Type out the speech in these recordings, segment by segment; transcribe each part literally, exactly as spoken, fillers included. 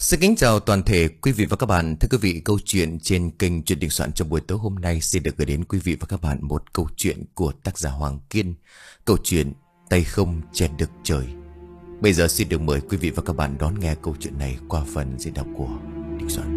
Xin kính chào toàn thể quý vị và các bạn. Thưa quý vị, câu chuyện trên kênh Chuyện Đình Soạn trong buổi tối hôm nay xin được gửi đến quý vị và các bạn một câu chuyện của tác giả Hoàng Kiên. Câu chuyện Tay Không Che Được Trời. Bây giờ xin được mời quý vị và các bạn đón nghe câu chuyện này qua phần diễn đọc của Đình Soạn.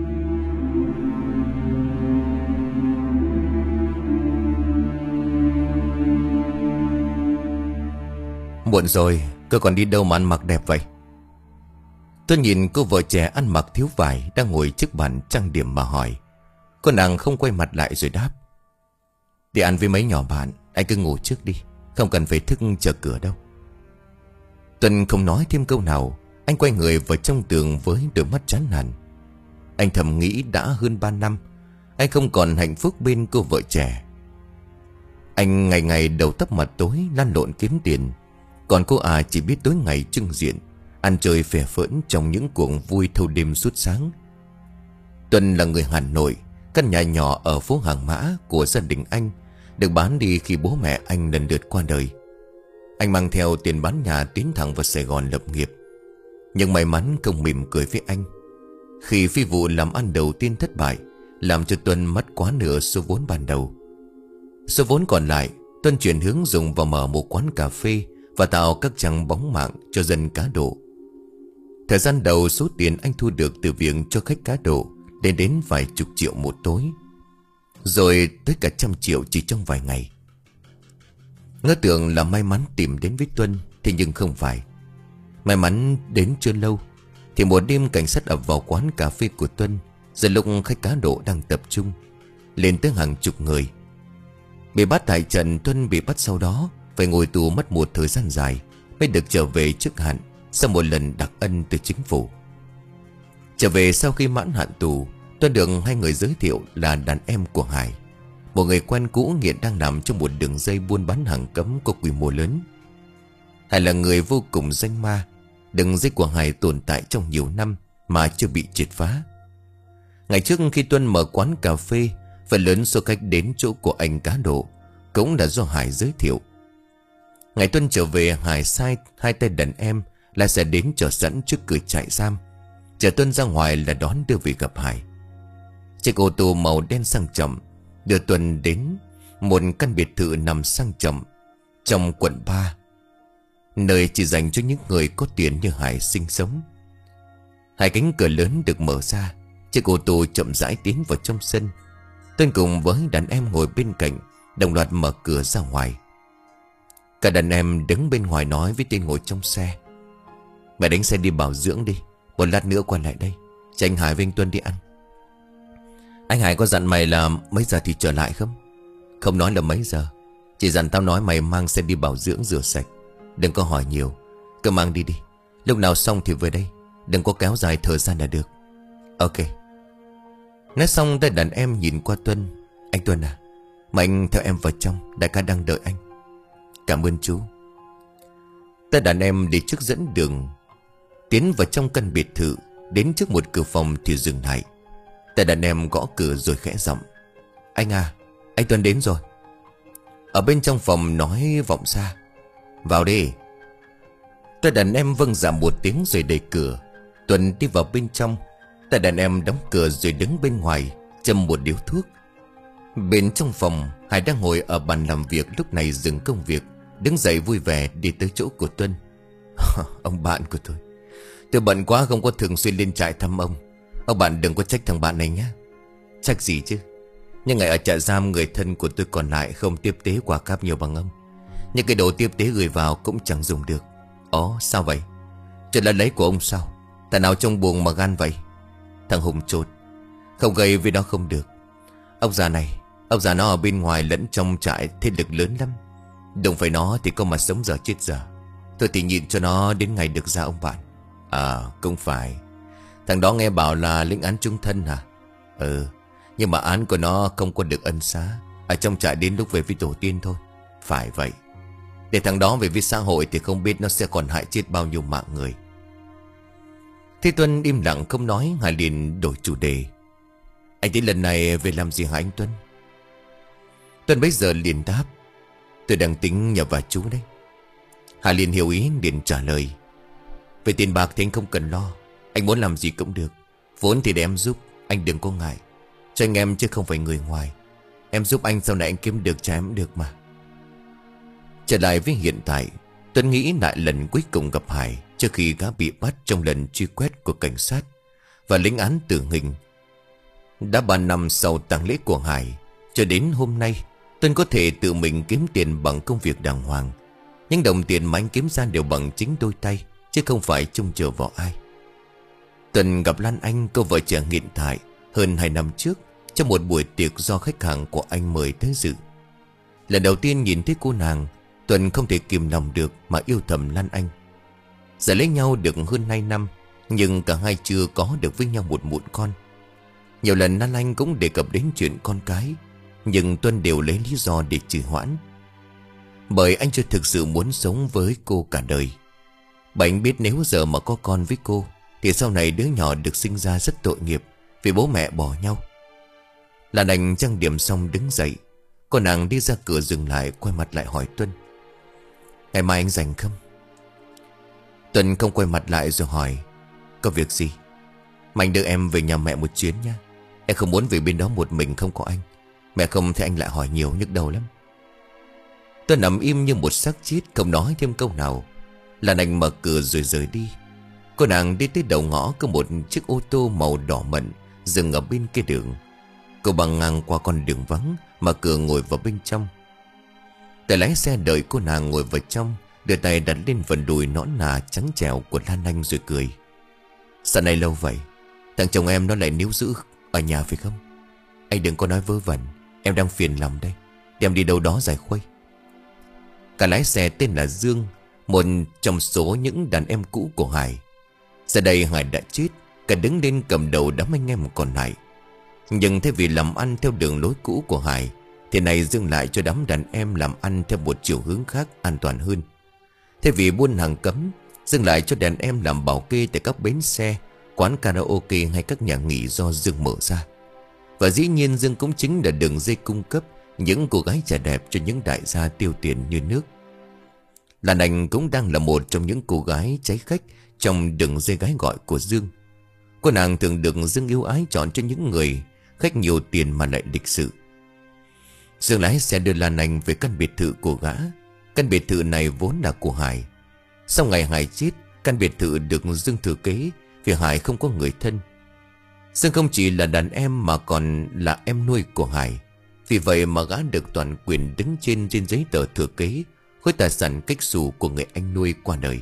Muộn rồi, cô còn đi đâu mà ăn mặc đẹp vậy? Tôi nhìn cô vợ trẻ ăn mặc thiếu vải đang ngồi trước bàn trang điểm mà hỏi. Cô nàng không quay mặt lại rồi đáp: Đi ăn với mấy nhỏ bạn, anh cứ ngủ trước đi, không cần phải thức chờ cửa đâu. Tuân không nói thêm câu nào. Anh quay người vào trong tường với đôi mắt chán nản. Anh thầm nghĩ đã hơn ba năm anh không còn hạnh phúc bên cô vợ trẻ. Anh ngày ngày đầu tấp mặt tối lăn lộn kiếm tiền, còn cô à chỉ biết tối ngày trưng diện ăn chơi phè phỡn trong những cuộc vui thâu đêm suốt sáng. Tuân là người Hà Nội. Căn nhà nhỏ ở phố Hàng Mã của gia đình anh được bán đi khi bố mẹ anh lần lượt qua đời. Anh mang theo tiền bán nhà tiến thẳng vào Sài Gòn lập nghiệp. Nhưng may mắn không mỉm cười với anh khi phi vụ làm ăn đầu tiên thất bại, làm cho Tuân mất quá nửa số vốn ban đầu. Số vốn còn lại Tuân chuyển hướng dùng vào mở một quán cà phê và tạo các trang bóng mạng cho dân cá độ. Thời gian đầu số tiền anh thu được từ việc cho khách cá độ lên đến vài chục triệu một tối, rồi tới cả trăm triệu chỉ trong vài ngày. Ngỡ tưởng là may mắn tìm đến với Tuân, thế nhưng không phải. May mắn đến chưa lâu thì một đêm cảnh sát ập vào quán cà phê của Tuân, giờ lúc khách cá độ đang tập trung, lên tới hàng chục người. Bị bắt tại trận, Tuân bị bắt sau đó phải ngồi tù mất một thời gian dài mới được trở về trước hạn sau một lần đặc ân từ chính phủ. Trở về sau khi mãn hạn tù, Tuân được hai người giới thiệu là đàn em của Hải, một người quen cũ nghiện đang nằm trong một đường dây buôn bán hàng cấm có quy mô lớn. Hải là người vô cùng danh ma. Đường dây của Hải tồn tại trong nhiều năm mà chưa bị triệt phá. Ngày trước khi Tuân mở quán cà phê, phần lớn số khách đến chỗ của anh cá độ cũng là do Hải giới thiệu. Ngày Tuân trở về, Hải sai hai tay đàn em là sẽ đến chờ sẵn trước cửa trại giam, chờ Tuân ra ngoài là đón đưa về gặp Hải. Chiếc ô tô màu đen sang trọng đưa Tuân đến một căn biệt thự nằm sang trọng trong quận ba, nơi chỉ dành cho những người có tiền như Hải sinh sống. Hai cánh cửa lớn được mở ra, chiếc ô tô chậm rãi tiến vào trong sân. Tuân cùng với đàn em ngồi bên cạnh đồng loạt mở cửa ra ngoài. Cả đàn em đứng bên ngoài nói với tên ngồi trong xe: Mày đánh xe đi bảo dưỡng đi, một lát nữa quay lại đây, cho anh Hải với anh Tuân đi ăn. Anh Hải có dặn mày là mấy giờ thì trở lại không? Không nói là mấy giờ, chỉ dặn tao nói mày mang xe đi bảo dưỡng rửa sạch. Đừng có hỏi nhiều, cứ mang đi đi, lúc nào xong thì về đây, đừng có kéo dài thời gian là được. Ok. Nói xong tay đàn em nhìn qua Tuân: Anh Tuân à, mà anh theo em vào trong, đại ca đang đợi anh. Cảm ơn chú. Tay đàn em đi trước dẫn đường tiến vào trong căn biệt thự. Đến trước một cửa phòng thì dừng lại. Tay đàn em gõ cửa rồi khẽ giọng: Anh à, anh Tuân đến rồi. Ở bên trong phòng nói vọng xa: Vào đi. Tay đàn em vâng dạ một tiếng rồi đẩy cửa. Tuân đi vào bên trong. Tay đàn em đóng cửa rồi đứng bên ngoài châm một điếu thuốc. Bên trong phòng, Hải đang ngồi ở bàn làm việc lúc này dừng công việc, đứng dậy vui vẻ đi tới chỗ của Tuân. Ông bạn của tôi, tôi bận quá không có thường xuyên lên trại thăm ông. Ông bạn đừng có trách thằng bạn này nhé. Trách gì chứ, nhưng ngày ở trại giam người thân của tôi còn lại không tiếp tế quà cáp nhiều bằng ông. Những cái đồ tiếp tế gửi vào cũng chẳng dùng được. Ồ sao vậy? Chuyện là lấy của ông sao? Thằng nào trong buồng mà gan vậy? Thằng Hùng chột, không gây với nó không được. Ông già này, ông già nó ở bên ngoài lẫn trong trại thế lực lớn lắm. Đụng phải nó thì có mà sống giờ chết giờ. Tôi thì nhịn cho nó đến ngày được ra ông bạn. À cũng phải. Thằng đó nghe bảo là lĩnh án chung thân hả? Ừ, nhưng mà án của nó không có được ân xá. Ở trong trại đến lúc về với tổ tiên thôi. Phải vậy. Để thằng đó về với xã hội thì không biết nó sẽ còn hại chết bao nhiêu mạng người. Thế Tuân im lặng không nói. Hải liền đổi chủ đề: Anh đến lần này về làm gì hả anh Tuân? Tuân bấy giờ liền đáp: Tôi đang tính nhờ vào chú đấy. Hải liền hiểu ý liền trả lời: Về tiền bạc thì anh không cần lo. Anh muốn làm gì cũng được. Vốn thì để em giúp, anh đừng có ngại. Cho anh em chứ không phải người ngoài. Em giúp anh sau này anh kiếm được trả em được mà. Trở lại với hiện tại, Tuấn nghĩ lại lần cuối cùng gặp Hải trước khi gã bị bắt trong lần truy quét của cảnh sát và lĩnh án tử hình. Đã ba năm sau tang lễ của Hải, cho đến hôm nay Tuấn có thể tự mình kiếm tiền bằng công việc đàng hoàng. Những đồng tiền mà anh kiếm ra đều bằng chính đôi tay, chứ không phải trông chờ vào ai. Tuấn gặp Lan Anh, cô vợ trẻ hiện tại, hơn hai năm trước trong một buổi tiệc do khách hàng của anh mời tới dự. Lần đầu tiên nhìn thấy cô nàng, Tuấn không thể kìm lòng được mà yêu thầm Lan Anh. Giờ lấy nhau được hơn hai năm, nhưng cả hai chưa có được với nhau một mụn con. Nhiều lần Lan Anh cũng đề cập đến chuyện con cái, nhưng Tuấn đều lấy lý do để trì hoãn. Bởi anh chưa thực sự muốn sống với cô cả đời. Bởi anh biết nếu giờ mà có con với cô thì sau này đứa nhỏ được sinh ra rất tội nghiệp vì bố mẹ bỏ nhau. Lan Anh trang điểm xong đứng dậy. Cô nàng đi ra cửa dừng lại, quay mặt lại hỏi Tuấn: ngày mai anh rảnh không? Tuấn không quay mặt lại rồi hỏi: có việc gì? Mà anh đưa em về nhà mẹ một chuyến nha. Em không muốn về bên đó một mình không có anh. Mẹ không thì anh lại hỏi nhiều, nhức đầu lắm. Tuấn nằm im như một xác chết, không nói thêm câu nào. Lan Anh mở cửa rồi rời đi. Cô nàng đi tới đầu ngõ, có một chiếc ô tô màu đỏ mận dừng ở bên kia đường. Cô băng ngang qua con đường vắng, mở cửa ngồi vào bên trong. Tài lái xe đợi cô nàng ngồi vào trong, đưa tay đặt lên phần đùi nõn nà trắng trẻo của Lan Anh rồi cười: sao này lâu vậy? Thằng chồng em nó lại níu giữ ở nhà phải không? Anh đừng có nói vớ vẩn, em đang phiền lòng đây. Đem đi đâu đó giải khuây. Cả lái xe tên là Dương, một trong số những đàn em cũ của Hải. Giờ đây Hải đã chết, cả đứng lên cầm đầu đám anh em còn lại. Nhưng thay vì làm ăn theo đường lối cũ của Hải, thì này Dương lại cho đám đàn em làm ăn theo một chiều hướng khác, an toàn hơn. Thay vì buôn hàng cấm, Dương lại cho đàn em làm bảo kê tại các bến xe, quán karaoke hay các nhà nghỉ do Dương mở ra. Và dĩ nhiên Dương cũng chính là đường dây cung cấp những cô gái trẻ đẹp cho những đại gia tiêu tiền như nước. Lan Anh cũng đang là một trong những cô gái cháy khách trong đường dây gái gọi của Dương. Cô nàng thường được Dương yêu ái chọn cho những người khách nhiều tiền mà lại lịch sự. Dương lái xe đưa Lan Anh về căn biệt thự của gã. Căn biệt thự này vốn là của Hải. Sau ngày Hải chết, căn biệt thự được Dương thừa kế vì Hải không có người thân. Dương không chỉ là đàn em mà còn là em nuôi của Hải. Vì vậy mà gã được toàn quyền đứng trên trên giấy tờ thừa kế khối tài sản cách xù của người anh nuôi qua đời.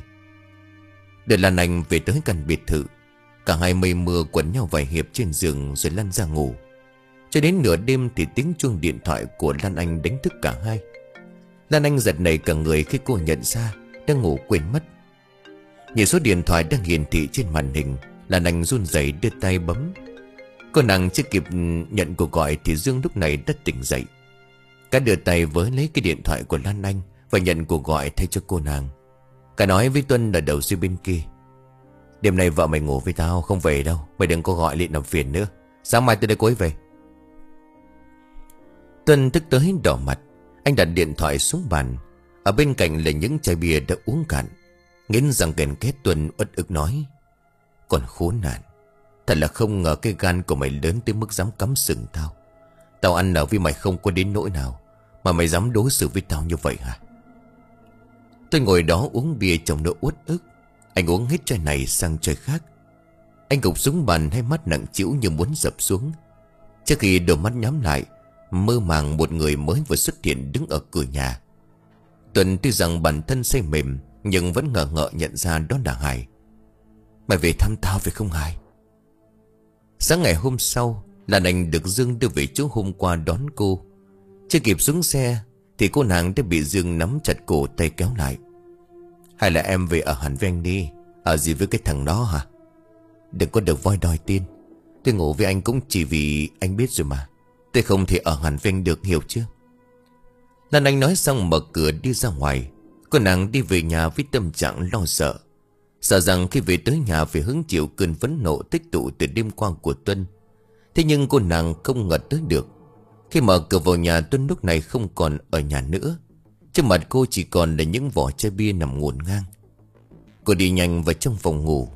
Đợi Lan Anh về tới căn biệt thự, cả hai mây mưa quấn nhau vài hiệp trên giường rồi lăn ra ngủ. Cho đến nửa đêm thì tiếng chuông điện thoại của Lan Anh đánh thức cả hai. Lan Anh giật nảy cả người khi cô nhận ra đang ngủ quên mất. Nhìn số điện thoại đang hiển thị trên màn hình, Lan Anh run rẩy đưa tay bấm. Cô nàng chưa kịp nhận cuộc gọi thì Dương lúc này đã tỉnh dậy. Cả đưa tay với lấy cái điện thoại của Lan Anh và nhận cuộc gọi thay cho cô nàng. Cả nói với Tuân ở đầu dây bên kia: đêm nay vợ mày ngủ với tao, không về đâu. Mày đừng có gọi liền làm phiền nữa. Sáng mai tôi đây cô ấy về. Tuân tức tới đỏ mặt. Anh đặt điện thoại xuống bàn. Ở bên cạnh là những chai bia đã uống cạn. Nghiến răng kèn két, Tuân uất ức nói: còn khốn nạn. Thật là không ngờ cái gan của mày lớn tới mức dám cắm sừng tao. Tao ăn ở với mày không có đến nỗi nào mà mày dám đối xử với tao như vậy hả? Tôi ngồi đó uống bia trong nỗi uất ức. Anh uống hết chai này sang chai khác. Anh gục xuống bàn, hai mắt nặng trĩu như muốn dập xuống. Trước khi đôi mắt nhắm lại, mơ màng một người mới vừa xuất hiện đứng ở cửa nhà. Tuần tuy rằng bản thân say mềm nhưng vẫn ngờ ngợ nhận ra đó là Hải. Mày về thăm tao phải không Hải? Sáng ngày hôm sau, Lan Anh được Dương đưa về chỗ hôm qua đón cô. Chưa kịp xuống xe thì cô nàng đã bị Dương nắm chặt cổ tay kéo lại. Hay là em về ở hẳn với anh đi. Ở gì với cái thằng đó hả? Đừng có được voi đòi tin. Tôi ngủ với anh cũng chỉ vì anh biết rồi mà. Tôi không thể ở hẳn với anh được, hiểu chưa? Lan Anh nói xong mở cửa đi ra ngoài. Cô nàng đi về nhà với tâm trạng lo sợ. Sợ rằng khi về tới nhà phải hứng chịu cơn phẫn nộ tích tụ từ đêm qua của Tuân. Thế nhưng cô nàng không ngờ tới được. Khi mở cửa vào nhà, Tuân lúc này không còn ở nhà nữa. Trước mặt cô chỉ còn là những vỏ chai bia nằm ngổn ngang. Cô đi nhanh vào trong phòng ngủ.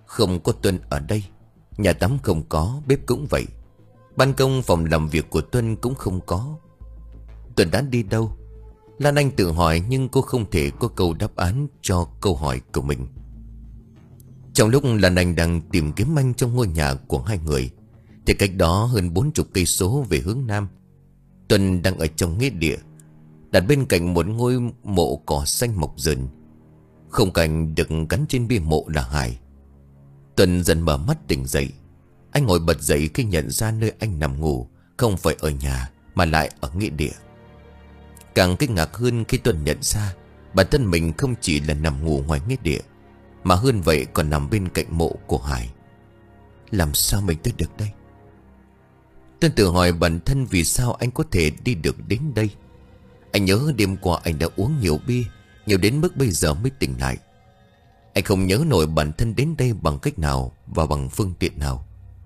Không có Tuân ở đây. Nhà tắm không có, bếp cũng vậy. Ban công phòng làm việc của Tuân cũng không có. Tuân đã đi đâu? Lan Anh tự hỏi, nhưng cô không thể có câu đáp án cho câu hỏi của mình. Trong lúc Lan Anh đang tìm kiếm anh trong ngôi nhà của hai người, thì cách đó hơn bốn chục cây số về hướng nam, Tuân đang ở trong nghĩa địa, đặt bên cạnh một ngôi mộ cỏ xanh mọc rừng. Khung cảnh được gắn trên bia mộ là Hải. Tuân dần mở mắt tỉnh dậy. Anh ngồi bật dậy khi nhận ra nơi anh nằm ngủ không phải ở nhà mà lại ở nghĩa địa. Càng kinh ngạc hơn khi Tuân nhận ra bản thân mình không chỉ là nằm ngủ ngoài nghĩa địa, mà hơn vậy còn nằm bên cạnh mộ của Hải. Làm sao mình tới được đây? Tuân tự hỏi bản thân vì sao anh có thể đi được đến đây. Anh nhớ đêm qua anh đã uống nhiều bia, nhiều đến mức bây giờ mới tỉnh lại. Anh không nhớ nổi bản thân đến đây bằng cách nào và bằng phương tiện nào,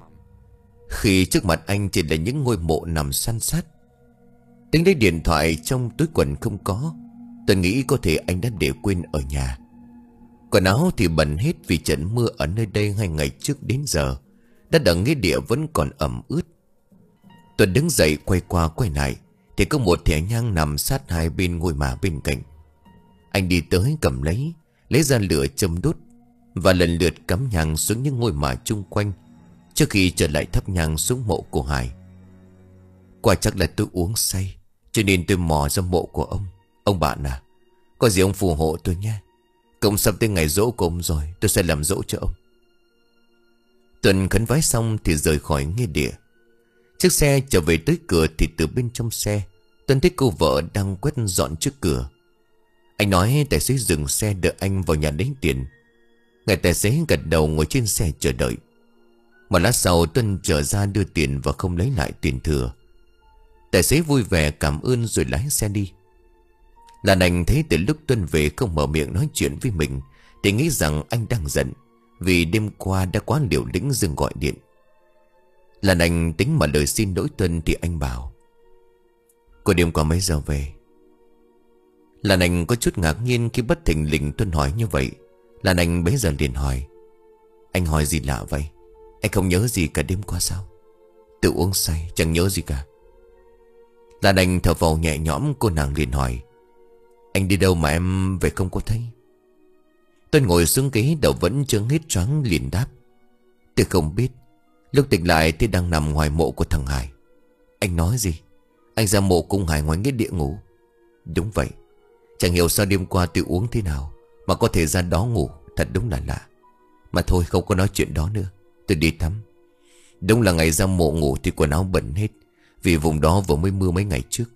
khi trước mặt anh chỉ là những ngôi mộ nằm san sát. Tính lấy điện thoại trong túi quần không có. Tôi nghĩ có thể anh đã để quên ở nhà. Quần áo thì bẩn hết vì trận mưa ở nơi đây hai ngày trước đến giờ. Đất ở nghĩa địa vẫn còn ẩm ướt. Tôi đứng dậy quay qua quay lại, thì có một thẻ nhang nằm sát hai bên ngôi mả bên cạnh. Anh đi tới cầm lấy, lấy ra lửa châm đốt, và lần lượt cắm nhang xuống những ngôi mả chung quanh, trước khi trở lại thắp nhang xuống mộ của Hải. Quả chắc là tôi uống say, cho nên tôi mò ra mộ của ông. Ông bạn à, có gì ông phù hộ tôi nha. Cũng sắp tới ngày giỗ của ông rồi, tôi sẽ làm giỗ cho ông. Tuần khấn vái xong thì rời khỏi nghĩa địa. Chiếc xe trở về tới cửa thì từ bên trong xe, Tuân thấy cô vợ đang quét dọn trước cửa. Anh nói tài xế dừng xe đợi anh vào nhà lấy tiền. Người tài xế gật đầu ngồi trên xe chờ đợi. Một lát sau Tuân trở ra đưa tiền và không lấy lại tiền thừa. Tài xế vui vẻ cảm ơn rồi lái xe đi. Lan Anh thấy từ lúc Tuân về không mở miệng nói chuyện với mình thì nghĩ rằng anh đang giận vì đêm qua đã quá liều lĩnh dừng gọi điện. Lan Anh tính mà lời xin lỗi Tuân thì anh bảo: "Cô đêm qua mấy giờ về?" Lan Anh có chút ngạc nhiên khi bất thình lình Tuân hỏi như vậy. Lan Anh bấy giờ liền hỏi: "Anh hỏi gì lạ vậy? Anh không nhớ gì cả đêm qua sao?" "Tự uống say chẳng nhớ gì cả." Lan Anh thở phào nhẹ nhõm. Cô nàng liền hỏi: "Anh đi đâu mà em về không có thấy?" Tuân ngồi xuống ghế, đầu vẫn chưa hết choáng liền đáp: "Tôi không biết. Lúc tỉnh lại thì đang nằm ngoài mộ của thằng Hải." "Anh nói gì? Anh ra mộ cùng Hải ngoài nghĩa địa ngủ?" "Đúng vậy. Chẳng hiểu sao đêm qua tôi uống thế nào mà có thể ra đó ngủ. Thật đúng là lạ. Mà thôi không có nói chuyện đó nữa. Tôi đi tắm. Đúng là ngày ra mộ ngủ thì quần áo bẩn hết, vì vùng đó vừa mới mưa mấy ngày trước."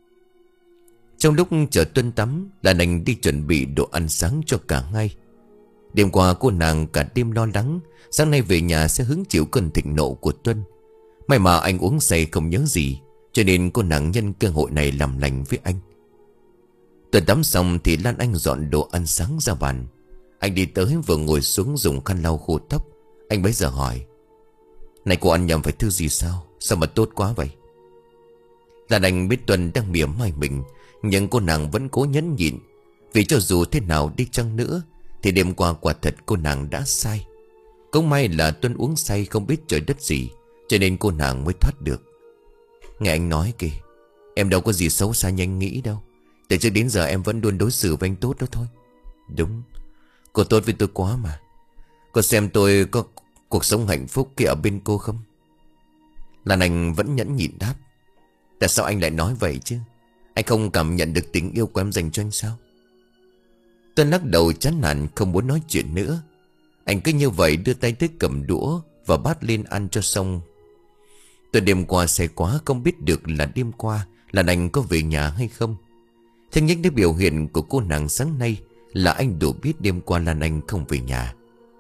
Trong lúc chờ Tuân tắm, Lan Anh đi chuẩn bị đồ ăn sáng cho cả hai. Đêm qua cô nàng cả đêm lo lắng sáng nay về nhà sẽ hứng chịu cơn thịnh nộ của Tuân. May mà anh uống say không nhớ gì, cho nên cô nàng nhân cơ hội này làm lành với anh. Tuân tắm xong thì Lan Anh dọn đồ ăn sáng ra bàn. Anh đi tới vừa ngồi xuống dùng khăn lau khô tóc. Anh bấy giờ hỏi: "Này cô ăn nhầm phải thứ gì sao? Sao mà tốt quá vậy?" Lan Anh biết Tuân đang mỉa mai mình, nhưng cô nàng vẫn cố nhẫn nhịn. Vì cho dù thế nào đi chăng nữa thì đêm qua quả thật cô nàng đã sai. Cũng may là Tuân uống say không biết trời đất gì, cho nên cô nàng mới thoát được. "Nghe anh nói kìa, em đâu có gì xấu xa như anh nghĩ đâu. Từ trước đến giờ em vẫn luôn đối xử với anh tốt đó thôi." "Đúng, cô tốt với tôi quá mà. Cô xem tôi có cuộc sống hạnh phúc kia ở bên cô không?" Lan Anh vẫn nhẫn nhịn đáp: "Tại sao anh lại nói vậy chứ? Anh không cảm nhận được tình yêu của em dành cho anh sao?" Tuân lắc đầu chán nản không muốn nói chuyện nữa. Anh cứ như vậy đưa tay tới cầm đũa và bát lên ăn cho xong. Tuân đêm qua say quá không biết được là đêm qua Lan Anh có về nhà hay không. Thế nhưng cái biểu hiện của cô nàng sáng nay là anh đủ biết đêm qua Lan Anh không về nhà.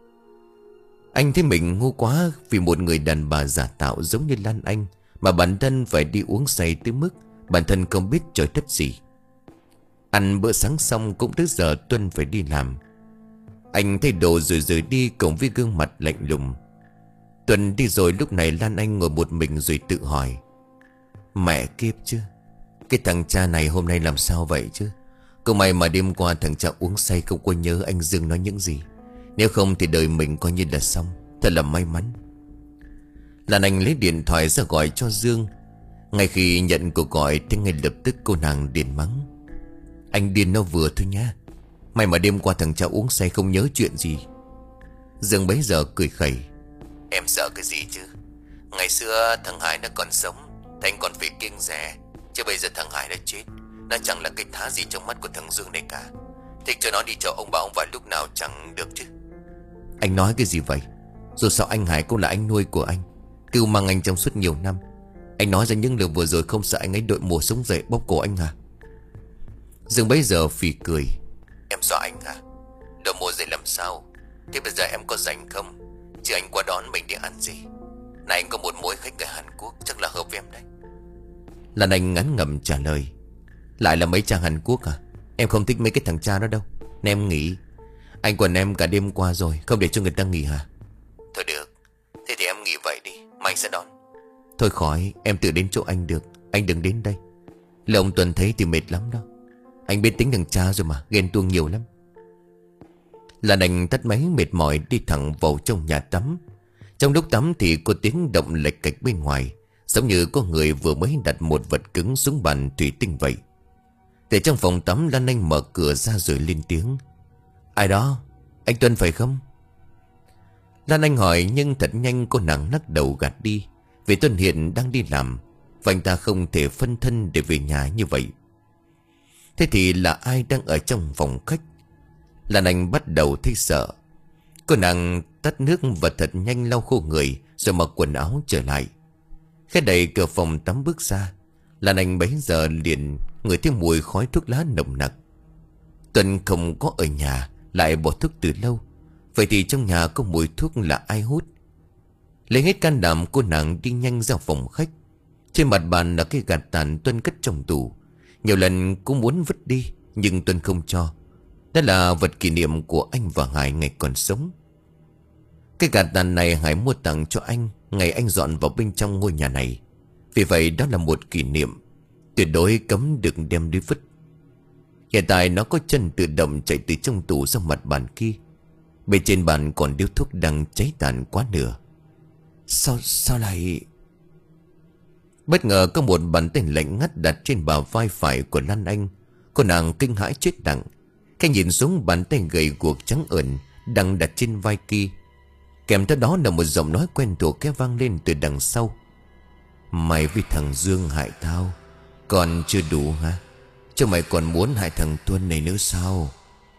Anh thấy mình ngu quá vì một người đàn bà giả tạo giống như Lan Anh mà bản thân phải đi uống say tới mức bản thân không biết trời đất gì. Ăn bữa sáng xong cũng tới giờ Tuân phải đi làm. Anh thay đồ rồi rời đi cùng với gương mặt lạnh lùng. Tuân đi rồi lúc này Lan Anh ngồi một mình rồi tự hỏi: "Mẹ kiếp chứ, cái thằng cha này hôm nay làm sao vậy chứ? Có may mà đêm qua thằng cha uống say không có nhớ anh Dương nói những gì. Nếu không thì đời mình coi như là xong. Thật là may mắn. Lan Anh lấy điện thoại ra gọi cho Dương. Ngay khi nhận cuộc gọi thì ngay lập tức cô nàng điên mắng: anh điên nó vừa thôi nha. May mà đêm qua thằng cha uống say không nhớ chuyện gì. Dương bấy giờ cười khẩy: em sợ cái gì chứ? Ngày xưa thằng Hải nó còn sống thì anh còn phải kiêng dè. Chứ bây giờ thằng Hải đã chết, nó chẳng là cái thá gì trong mắt của thằng Dương này cả. Thích cho nó đi chợ ông bà ông vài lúc nào chẳng được chứ. Anh nói cái gì vậy? Dù sao anh Hải cũng là anh nuôi của anh, cưu mang anh trong suốt nhiều năm. Anh nói ra những lời vừa rồi không sợ anh ấy đội mùa sống dậy bóp cổ anh à? Dương bấy giờ phì cười: em dọa anh à? Đội mùa dậy làm sao? Thế bây giờ em có rảnh không? Chứ anh qua đón mình đi ăn gì? Này anh có một mối khách ở Hàn Quốc, chắc là hợp với em đấy. Lan Anh ngắn ngẩm trả lời: lại là mấy cha Hàn Quốc à? Em không thích mấy cái thằng cha đó đâu. Nên em nghỉ. Anh quần em cả đêm qua rồi, không để cho người ta nghỉ hả? Thôi được, thế thì em nghỉ vậy đi, mà anh sẽ đón. Thôi khỏi, em tự đến chỗ anh được. Anh đừng đến đây. Là ông Tuần thấy thì mệt lắm đó. Anh biết tính thằng cha rồi mà, ghen tuông nhiều lắm. Lan Anh tắt máy mệt mỏi đi thẳng vào trong nhà tắm. Trong lúc tắm thì có tiếng động lệch cạch bên ngoài, giống như có người vừa mới đặt một vật cứng xuống bàn thủy tinh vậy. Để trong phòng tắm, Lan Anh mở cửa ra rồi lên tiếng: ai đó? Anh Tuân phải không? Lan Anh hỏi nhưng thật nhanh cô nàng lắc đầu gạt đi. Vì Tuân hiện đang đi làm và anh ta không thể phân thân để về nhà như vậy. Thế thì là ai đang ở trong phòng khách? Lan Anh bắt đầu thấy sợ. Cô nàng tắt nước và thật nhanh lau khô người rồi mặc quần áo trở lại. Khi đẩy cửa phòng tắm bước ra, Lan Anh bấy giờ liền ngửi thấy mùi khói thuốc lá nồng nặc. Tuân không có ở nhà, lại bỏ thuốc từ lâu. Vậy thì trong nhà có mùi thuốc là ai hút? Lấy hết can đảm, cô nàng đi nhanh ra phòng khách. Trên mặt bàn là cái gạt tàn Tuân cất trong tủ. Nhiều lần cũng muốn vứt đi, nhưng Tuân không cho. Đó là vật kỷ niệm của anh và Hải ngày còn sống. Cái gạt tàn này Hải mua tặng cho anh ngày anh dọn vào bên trong ngôi nhà này. Vì vậy đó là một kỷ niệm, tuyệt đối cấm được đem đi vứt. Hiện tại nó có chân tự động chạy từ trong tủ ra mặt bàn kia. Bên trên bàn còn điếu thuốc đang cháy tàn quá nửa. Sao, sao lại... Bất ngờ có một bàn tay lạnh ngắt đặt trên bả vai phải của Lan Anh. Cô nàng kinh hãi chết lặng. Cái nhìn xuống bàn tay gầy guộc trắng ẩn đang đặt trên vai kia. Kèm theo đó là một giọng nói quen thuộc cái vang lên từ đằng sau: mày với thằng Dương hại tao, còn chưa đủ hả? Chứ mày còn muốn hại thằng Tuân này nữa sao?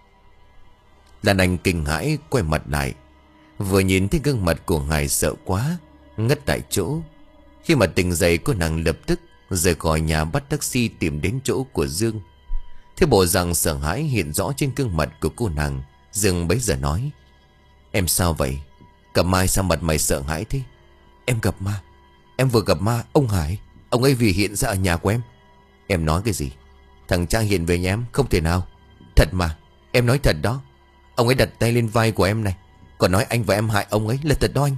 Lan Anh kinh hãi quay mặt lại. Vừa nhìn thấy gương mặt của Hải sợ quá, ngất tại chỗ. Khi mà tỉnh dậy, cô nàng lập tức rời khỏi nhà bắt taxi tìm đến chỗ của Dương. Thế bộ dạng sợ hãi hiện rõ trên gương mặt của cô nàng. Dương bấy giờ nói: em sao vậy? Gặp Mai sao mặt mày sợ hãi thế? Em gặp ma. Em vừa gặp ma, ông Hải. Ông ấy vì hiện ra ở nhà của em. Em nói cái gì? Thằng cha hiện về nhà em? Không thể nào. Thật mà, em nói thật đó. Ông ấy đặt tay lên vai của em này, còn nói anh và em hại ông ấy là thật đó anh.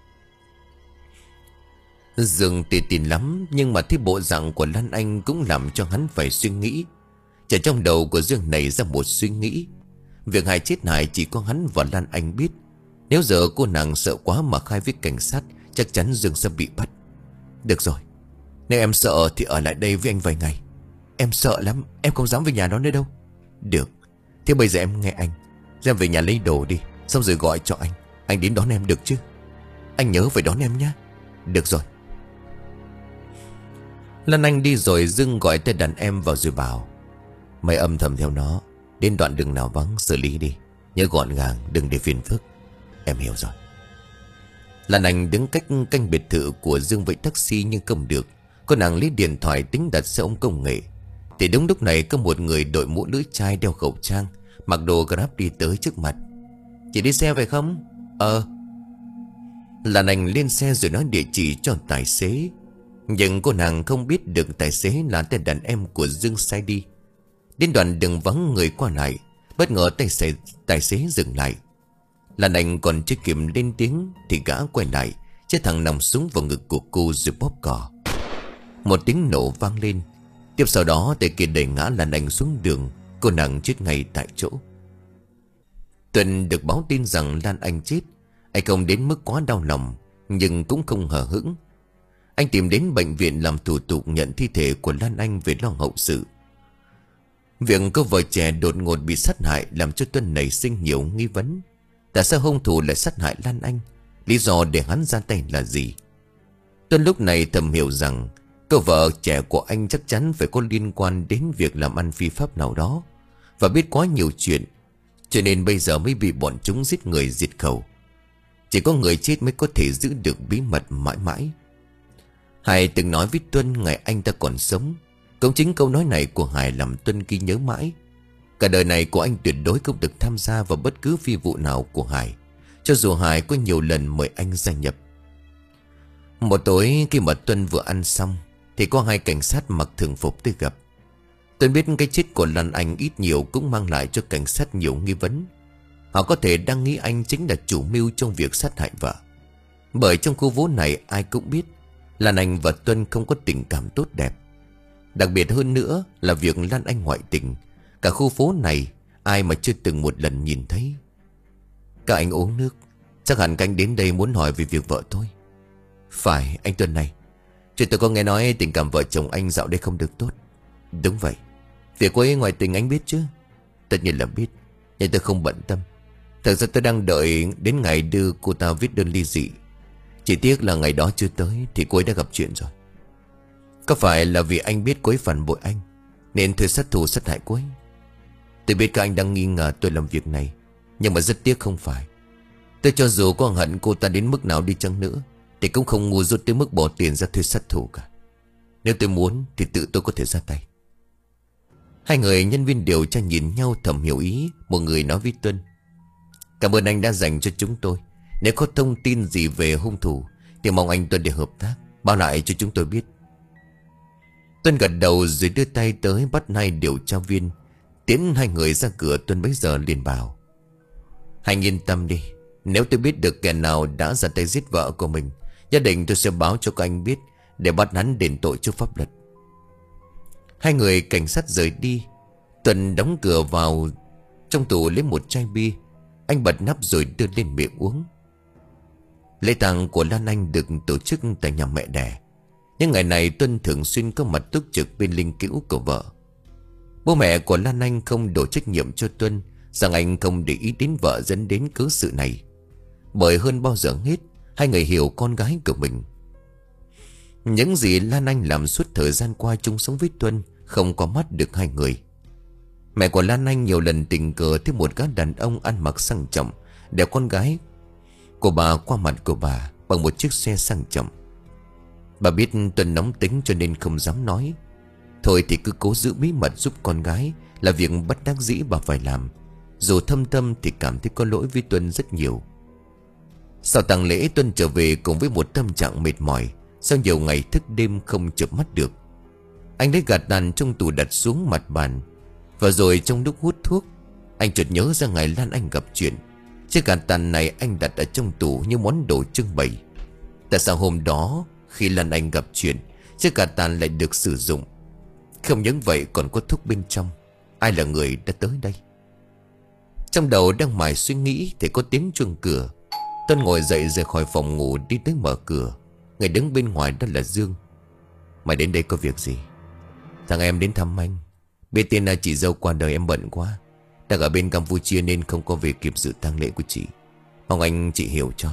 Dương tì tin lắm, nhưng mà thấy bộ dạng của Lan Anh cũng làm cho hắn phải suy nghĩ. Chả trong đầu của Dương này ra một suy nghĩ: việc Hải chết Hải chỉ có hắn và Lan Anh biết. Nếu giờ cô nàng sợ quá mà khai với cảnh sát, chắc chắn Dương sẽ bị bắt. Được rồi, nếu em sợ thì ở lại đây với anh vài ngày. Em sợ lắm, em không dám về nhà đó nữa đâu. Được, thế bây giờ em nghe anh. Em về nhà lấy đồ đi, xong rồi gọi cho anh. Anh đến đón em được chứ? Anh nhớ phải đón em nhé. Được rồi. Lan Anh đi rồi Dương gọi tên đàn em vào rồi bảo: mày âm thầm theo nó, đến đoạn đường nào vắng xử lý đi. Nhớ gọn gàng, đừng để phiền phức. Em hiểu rồi. Lan Anh đứng cách canh biệt thự của Dương với taxi nhưng không được. Cô nàng lấy điện thoại tính đặt xe ôm công nghệ. Thì đúng lúc này có một người đội mũ lưỡi chai, đeo khẩu trang, mặc đồ Grab đi tới trước mặt. Chị đi xe phải không? Ờ. Lan Anh lên xe rồi nói địa chỉ cho tài xế. Nhưng cô nàng không biết được tài xế là tên đàn em của Dương sai đi. Đến đoạn đường vắng người qua lại, bất ngờ tài xế, tài xế dừng lại. Lan Anh còn chưa kịp lên tiếng thì gã quay lại, chiếc thằng nòng súng vào ngực của cô rồi bóp cò. Một tiếng nổ vang lên. Tiếp sau đó tay kia đẩy ngã Lan Anh xuống đường. Cô nàng chết ngay tại chỗ. Tuân được báo tin rằng Lan Anh chết. Anh không đến mức quá đau lòng, nhưng cũng không hờ hững. Anh tìm đến bệnh viện làm thủ tục nhận thi thể của Lan Anh về lo hậu sự. Việc cô vợ trẻ đột ngột bị sát hại làm cho Tuân nảy sinh nhiều nghi vấn. Tại sao hung thủ lại sát hại Lan Anh? Lý do để hắn ra tay là gì? Tuân lúc này thầm hiểu rằng cô vợ trẻ của anh chắc chắn phải có liên quan đến việc làm ăn phi pháp nào đó, và biết quá nhiều chuyện, cho nên bây giờ mới bị bọn chúng giết người diệt khẩu. Chỉ có người chết mới có thể giữ được bí mật mãi mãi. Hải từng nói với Tuân ngày anh ta còn sống. Cũng chính câu nói này của Hải làm Tuân ghi nhớ mãi. Cả đời này của anh tuyệt đối không được tham gia vào bất cứ phi vụ nào của Hải, cho dù Hải có nhiều lần mời anh gia nhập. Một tối khi mà Tuân vừa ăn xong thì có hai cảnh sát mặc thường phục tới gặp. Tuân biết cái chết của Lan Anh ít nhiều cũng mang lại cho cảnh sát nhiều nghi vấn. Họ có thể đang nghĩ anh chính là chủ mưu trong việc sát hại vợ. Bởi trong khu phố này ai cũng biết Lan Anh và Tuân không có tình cảm tốt đẹp. Đặc biệt hơn nữa là việc Lan Anh ngoại tình, cả khu phố này ai mà chưa từng một lần nhìn thấy. Các anh uống nước. Chắc hẳn các anh đến đây muốn hỏi về việc vợ tôi. Phải anh Tuân này, chứ tôi có nghe nói tình cảm vợ chồng anh dạo đây không được tốt. Đúng vậy. Việc cô ấy ngoại tình anh biết chứ? Tất nhiên là biết, nhưng tôi không bận tâm. Thật ra tôi đang đợi đến ngày đưa cô ta viết đơn ly dị. Chỉ tiếc là ngày đó chưa tới thì cô ấy đã gặp chuyện rồi. Có phải là vì anh biết cô ấy phản bội anh nên thuê sát thủ sát hại cô ấy? Tôi biết các anh đang nghi ngờ tôi làm việc này, nhưng mà rất tiếc không phải. Tôi cho dù có hận cô ta đến mức nào đi chăng nữa thì cũng không ngu dốt tới mức bỏ tiền ra thuê sát thủ cả. Nếu tôi muốn thì tự tôi có thể ra tay. Hai người nhân viên điều tra nhìn nhau thầm hiểu ý. Một người nói với Tuân: Cảm ơn anh đã dành cho chúng tôi. Nếu có thông tin gì về hung thủ thì mong anh Tuân để hợp tác, báo lại cho chúng tôi biết. Tuân gật đầu rồi đưa tay tới bắt hai điều tra viên tiến hai người ra cửa. Tuân bấy giờ liền bảo: Anh yên tâm đi, nếu tôi biết được kẻ nào đã ra tay giết vợ của mình, nhất định tôi sẽ báo cho các anh biết để bắt hắn đền tội trước pháp luật. Hai người cảnh sát rời đi. Tuân đóng cửa vào trong tủ lấy một chai bia. Anh bật nắp rồi đưa lên miệng uống. Lễ tang của Lan Anh được tổ chức tại nhà mẹ đẻ. Nhưng ngày này Tuân thường xuyên có mặt túc trực bên linh cữu của vợ. Bố mẹ của Lan Anh không đổ trách nhiệm cho Tuân rằng anh không để ý đến vợ dẫn đến cớ sự này. Bởi hơn bao giờ hết hai người hiểu con gái của mình. Những gì Lan Anh làm suốt thời gian qua chung sống với Tuân không có mắt được hai người. Mẹ của Lan Anh nhiều lần tình cờ thấy một gã đàn ông ăn mặc sang trọng đèo con gái của bà qua mặt của bà bằng một chiếc xe sang trọng. Bà biết Tuân nóng tính cho nên không dám nói. Thôi thì cứ cố giữ bí mật giúp con gái là việc bất đắc dĩ bà phải làm. Dù thâm tâm thì cảm thấy có lỗi với Tuân rất nhiều. Sau tang lễ, Tuân trở về cùng với một tâm trạng mệt mỏi sau nhiều ngày thức đêm không chợp mắt được. Anh lấy gạt tàn trong tủ đặt xuống mặt bàn. Và rồi trong lúc hút thuốc, anh chợt nhớ ra ngày Lan Anh gặp chuyện. Chiếc gạt tàn này anh đặt ở trong tủ như món đồ trưng bày. Tại sao hôm đó khi Lan Anh gặp chuyện, chiếc gạt tàn lại được sử dụng? Không những vậy còn có thuốc bên trong. Ai là người đã tới đây? Trong đầu đang mải suy nghĩ thì có tiếng chuông cửa. Tuân ngồi dậy rời khỏi phòng ngủ đi tới mở cửa. Người đứng bên ngoài đó là Dương. Mày đến đây có việc gì? Thằng em đến thăm anh. Biết tin là chị dâu qua đời em bận quá. Đang ở bên Campuchia nên không có về kịp dự tang lễ của chị. Mong anh chị hiểu cho.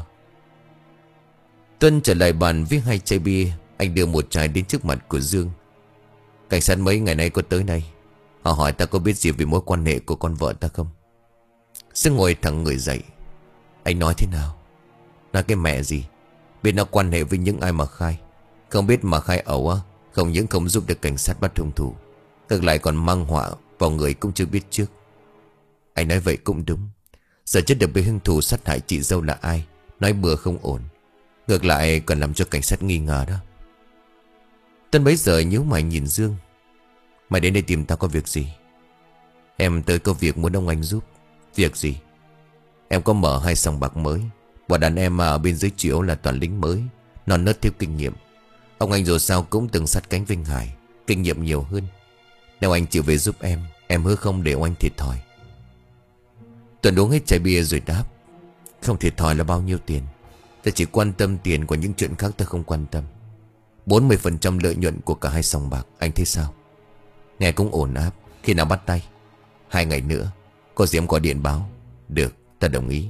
Tuân trở lại bàn với hai chai bia. Anh đưa một chai đến trước mặt của Dương. Cảnh sát mấy ngày nay có tới đây. Họ hỏi ta có biết gì về mối quan hệ của con vợ ta không? Dương ngồi thẳng người dậy. Anh nói thế nào? Nói cái mẹ gì? Biết nó quan hệ với những ai mà khai. Không biết mà khai ẩu á. Không những không giúp được cảnh sát bắt hung thủ, ngược lại còn mang họa vào người cũng chưa biết trước. Anh nói vậy cũng đúng. Giờ chết được bị hung thủ sát hại chị dâu là ai, nói bừa không ổn. Ngược lại còn làm cho cảnh sát nghi ngờ đó. Tuân bấy giờ nhíu mày nhìn Dương. Mày đến đây tìm tao có việc gì? Em tới có việc muốn ông anh giúp. Việc gì? Em có mở hai sòng bạc mới. Bọn đàn em ở bên dưới chiếu là toàn lính mới, non nớt thiếu kinh nghiệm. Ông anh dù sao cũng từng sát cánh Vinh Hải, kinh nghiệm nhiều hơn. Nếu anh chịu về giúp em, em hứa không để ông anh thiệt thòi. Tuấn uống hết chai bia rồi đáp: Không thiệt thòi là bao nhiêu tiền. Ta chỉ quan tâm tiền, của những chuyện khác ta không quan tâm. Bốn mươi phần trăm lợi nhuận của cả hai sòng bạc, anh thấy sao? Nghe cũng ổn áp. Khi nào bắt tay? Hai ngày nữa. Có Diễm gọi điện báo. Được, ta đồng ý.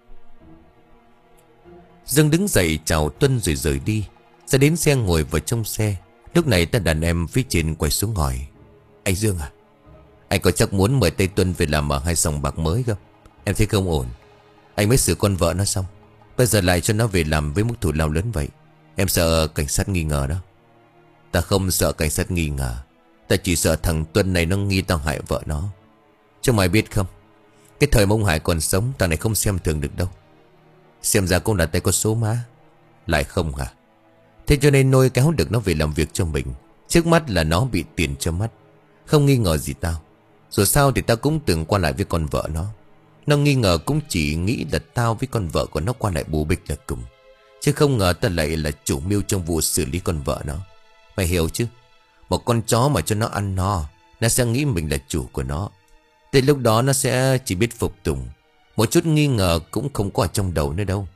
Dương đứng dậy chào Tuân rồi rời đi. Ra đến xe ngồi vào trong xe. Lúc này ta đàn em phía trên quay xuống hỏi: Anh Dương à, anh có chắc muốn mời Tây Tuân về làm ở hai sòng bạc mới không? Em thấy không ổn. Anh mới xử con vợ nó xong, bây giờ lại cho nó về làm với mức thù lao lớn vậy. Em sợ cảnh sát nghi ngờ đó. Ta không sợ cảnh sát nghi ngờ. Ta chỉ sợ thằng Tuân này nó nghi tao hại vợ nó. Chứ mày biết không, cái thời mà ông Hải còn sống, thằng này không xem thường được đâu. Xem ra cũng là tay có số má. Lại không hả? Thế cho nên nôi kéo được nó về làm việc cho mình. Trước mắt là nó bị tiền cho mắt. Không nghi ngờ gì tao. Dù sao thì tao cũng từng qua lại với con vợ nó. Nó nghi ngờ cũng chỉ nghĩ là tao với con vợ của nó qua lại bù bịch là cùng. Chứ không ngờ ta lại là chủ mưu trong vụ xử lý con vợ nó. Mày hiểu chứ? Một con chó mà cho nó ăn no, nó sẽ nghĩ mình là chủ của nó. Tới lúc đó nó sẽ chỉ biết phục tùng. Một chút nghi ngờ cũng không có ở trong đầu nữa đâu.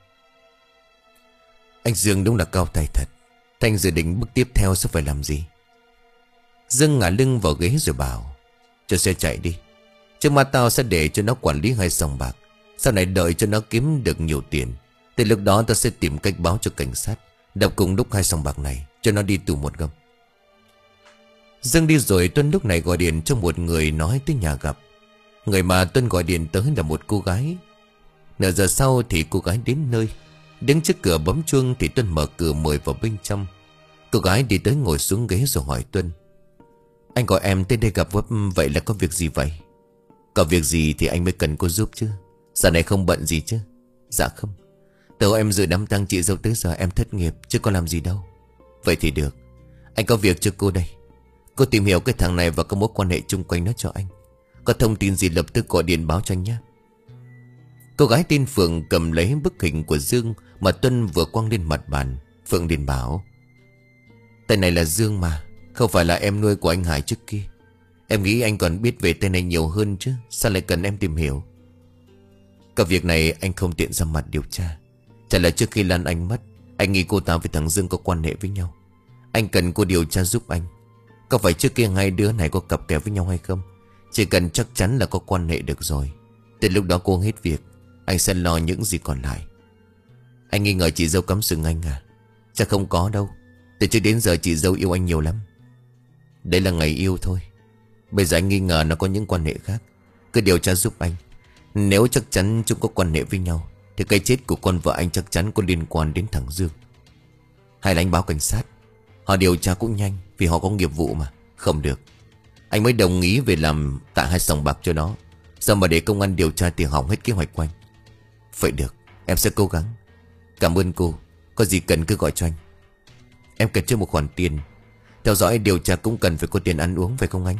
Anh Dương đúng là cao tay thật. Thanh dự định bước tiếp theo sẽ phải làm gì? Dương ngả lưng vào ghế rồi bảo: Cho xe chạy đi. Trước mắt tao sẽ để cho nó quản lý hai sòng bạc. Sau này đợi cho nó kiếm được nhiều tiền, tới lúc đó tao sẽ tìm cách báo cho cảnh sát, đập cùng lúc hai sòng bạc này, cho nó đi tù một gâm. Dương đi rồi Tuân lúc này gọi điện cho một người nói tới nhà gặp. Người mà Tuân gọi điện tới là một cô gái. Nửa giờ sau thì cô gái đến nơi. Đứng trước cửa bấm chuông thì Tuân mở cửa mời vào bên trong. Cô gái đi tới ngồi xuống ghế rồi hỏi Tuân: Anh gọi em tới đây gặp vấp, vậy là có việc gì vậy? Có việc gì thì anh mới cần cô giúp chứ. Giờ này không bận gì chứ? Dạ không. Từ em dự đám tang chị dâu tới giờ em thất nghiệp chứ có làm gì đâu. Vậy thì được. Anh có việc cho cô đây. Cô tìm hiểu cái thằng này và có mối quan hệ chung quanh nó cho anh. Có thông tin gì lập tức gọi điện báo cho anh nhé. Cô gái tên Phượng cầm lấy bức hình của Dương mà Tuân vừa quăng lên mặt bàn. Phượng liền bảo: Tên này là Dương mà, không phải là em nuôi của anh Hải trước kia. Em nghĩ anh còn biết về tên này nhiều hơn chứ. Sao lại cần em tìm hiểu? Cả việc này anh không tiện ra mặt điều tra. Chả là trước khi Lan Anh mất, anh nghĩ cô ta với thằng Dương có quan hệ với nhau. Anh cần cô điều tra giúp anh. Có phải trước kia hai đứa này có cặp kè với nhau hay không? Chỉ cần chắc chắn là có quan hệ được rồi. Từ lúc đó cô hết việc, anh sẽ lo những gì còn lại. Anh nghi ngờ chị dâu cắm sừng anh à? Chắc không có đâu. Từ trước đến giờ chị dâu yêu anh nhiều lắm. Đấy là ngày yêu thôi. Bây giờ anh nghi ngờ nó có những quan hệ khác. Cứ điều tra giúp anh. Nếu chắc chắn chúng có quan hệ với nhau thì cái chết của con vợ anh chắc chắn có liên quan đến thằng Dương. Hay là anh báo cảnh sát? Họ điều tra cũng nhanh, vì họ có nghiệp vụ mà. Không được. Anh mới đồng ý về làm tại hai sòng bạc cho nó. Sao mà để công an điều tra thì hỏng hết kế hoạch của anh. Vậy được, em sẽ cố gắng. Cảm ơn cô. Có gì cần cứ gọi cho anh. Em cần trước một khoản tiền. Theo dõi điều tra cũng cần phải có tiền ăn uống, phải không anh?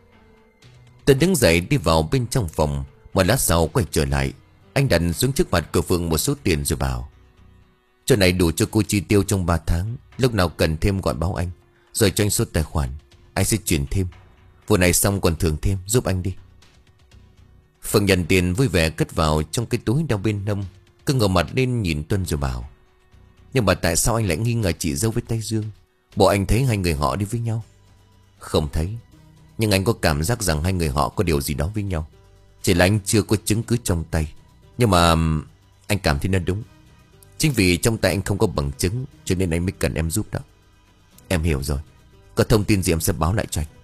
Tân đứng dậy đi vào bên trong phòng. Một lát sau quay trở lại. Anh đặt xuống trước mặt của Phượng một số tiền rồi bảo: Chỗ này đủ cho cô chi tiêu trong ba tháng. Lúc nào cần thêm gọi báo anh, rồi cho anh số tài khoản. Anh sẽ chuyển thêm. Vụ này xong còn thưởng thêm, giúp anh đi. Phượng nhận tiền vui vẻ cất vào trong cái túi đeo bên hông. Cứ ngửa mặt lên nhìn Tuân rồi bảo: Nhưng mà tại sao anh lại nghi ngờ chị dâu với Tây Dương? Bộ anh thấy hai người họ đi với nhau? Không thấy. Nhưng anh có cảm giác rằng hai người họ có điều gì đó với nhau. Chỉ là anh chưa có chứng cứ trong tay. Nhưng mà anh cảm thấy nó đúng. Chính vì trong tay anh không có bằng chứng, cho nên anh mới cần em giúp đó. Em hiểu rồi. Có thông tin gì em sẽ báo lại cho anh.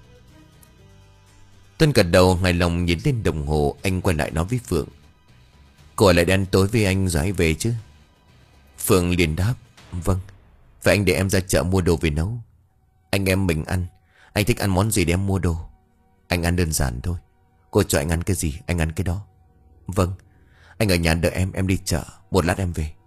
Tuân gật đầu hài lòng nhìn lên đồng hồ. Anh quay lại nói với Phượng: Cô lại đi ăn tối với anh rồi hãy về chứ? Phượng liền đáp: Vâng. Vậy anh để em ra chợ mua đồ về nấu. Anh em mình ăn. Anh thích ăn món gì để em mua đồ. Anh ăn đơn giản thôi. Cô cho anh ăn cái gì anh ăn cái đó. Vâng. Anh ở nhà đợi em. Em đi chợ. Một lát em về.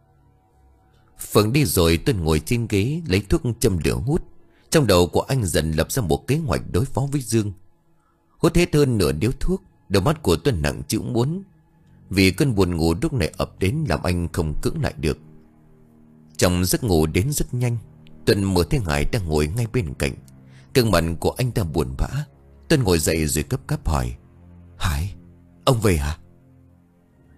Phượng đi rồi Tuân ngồi trên ghế lấy thuốc châm lửa hút. Trong đầu của anh dần lập ra một kế hoạch đối phó với Dương. Hút hết hơn nửa điếu thuốc, đầu mắt của Tuân nặng chịu muốn. Vì cơn buồn ngủ lúc này ập đến làm anh không cưỡng lại được. Trong giấc ngủ đến rất nhanh, Tuân mở thấy Hải đang ngồi ngay bên cạnh. Cơn mặt của anh ta buồn bã. Tuân ngồi dậy rồi gấp gáp hỏi: Hải, ông về hả?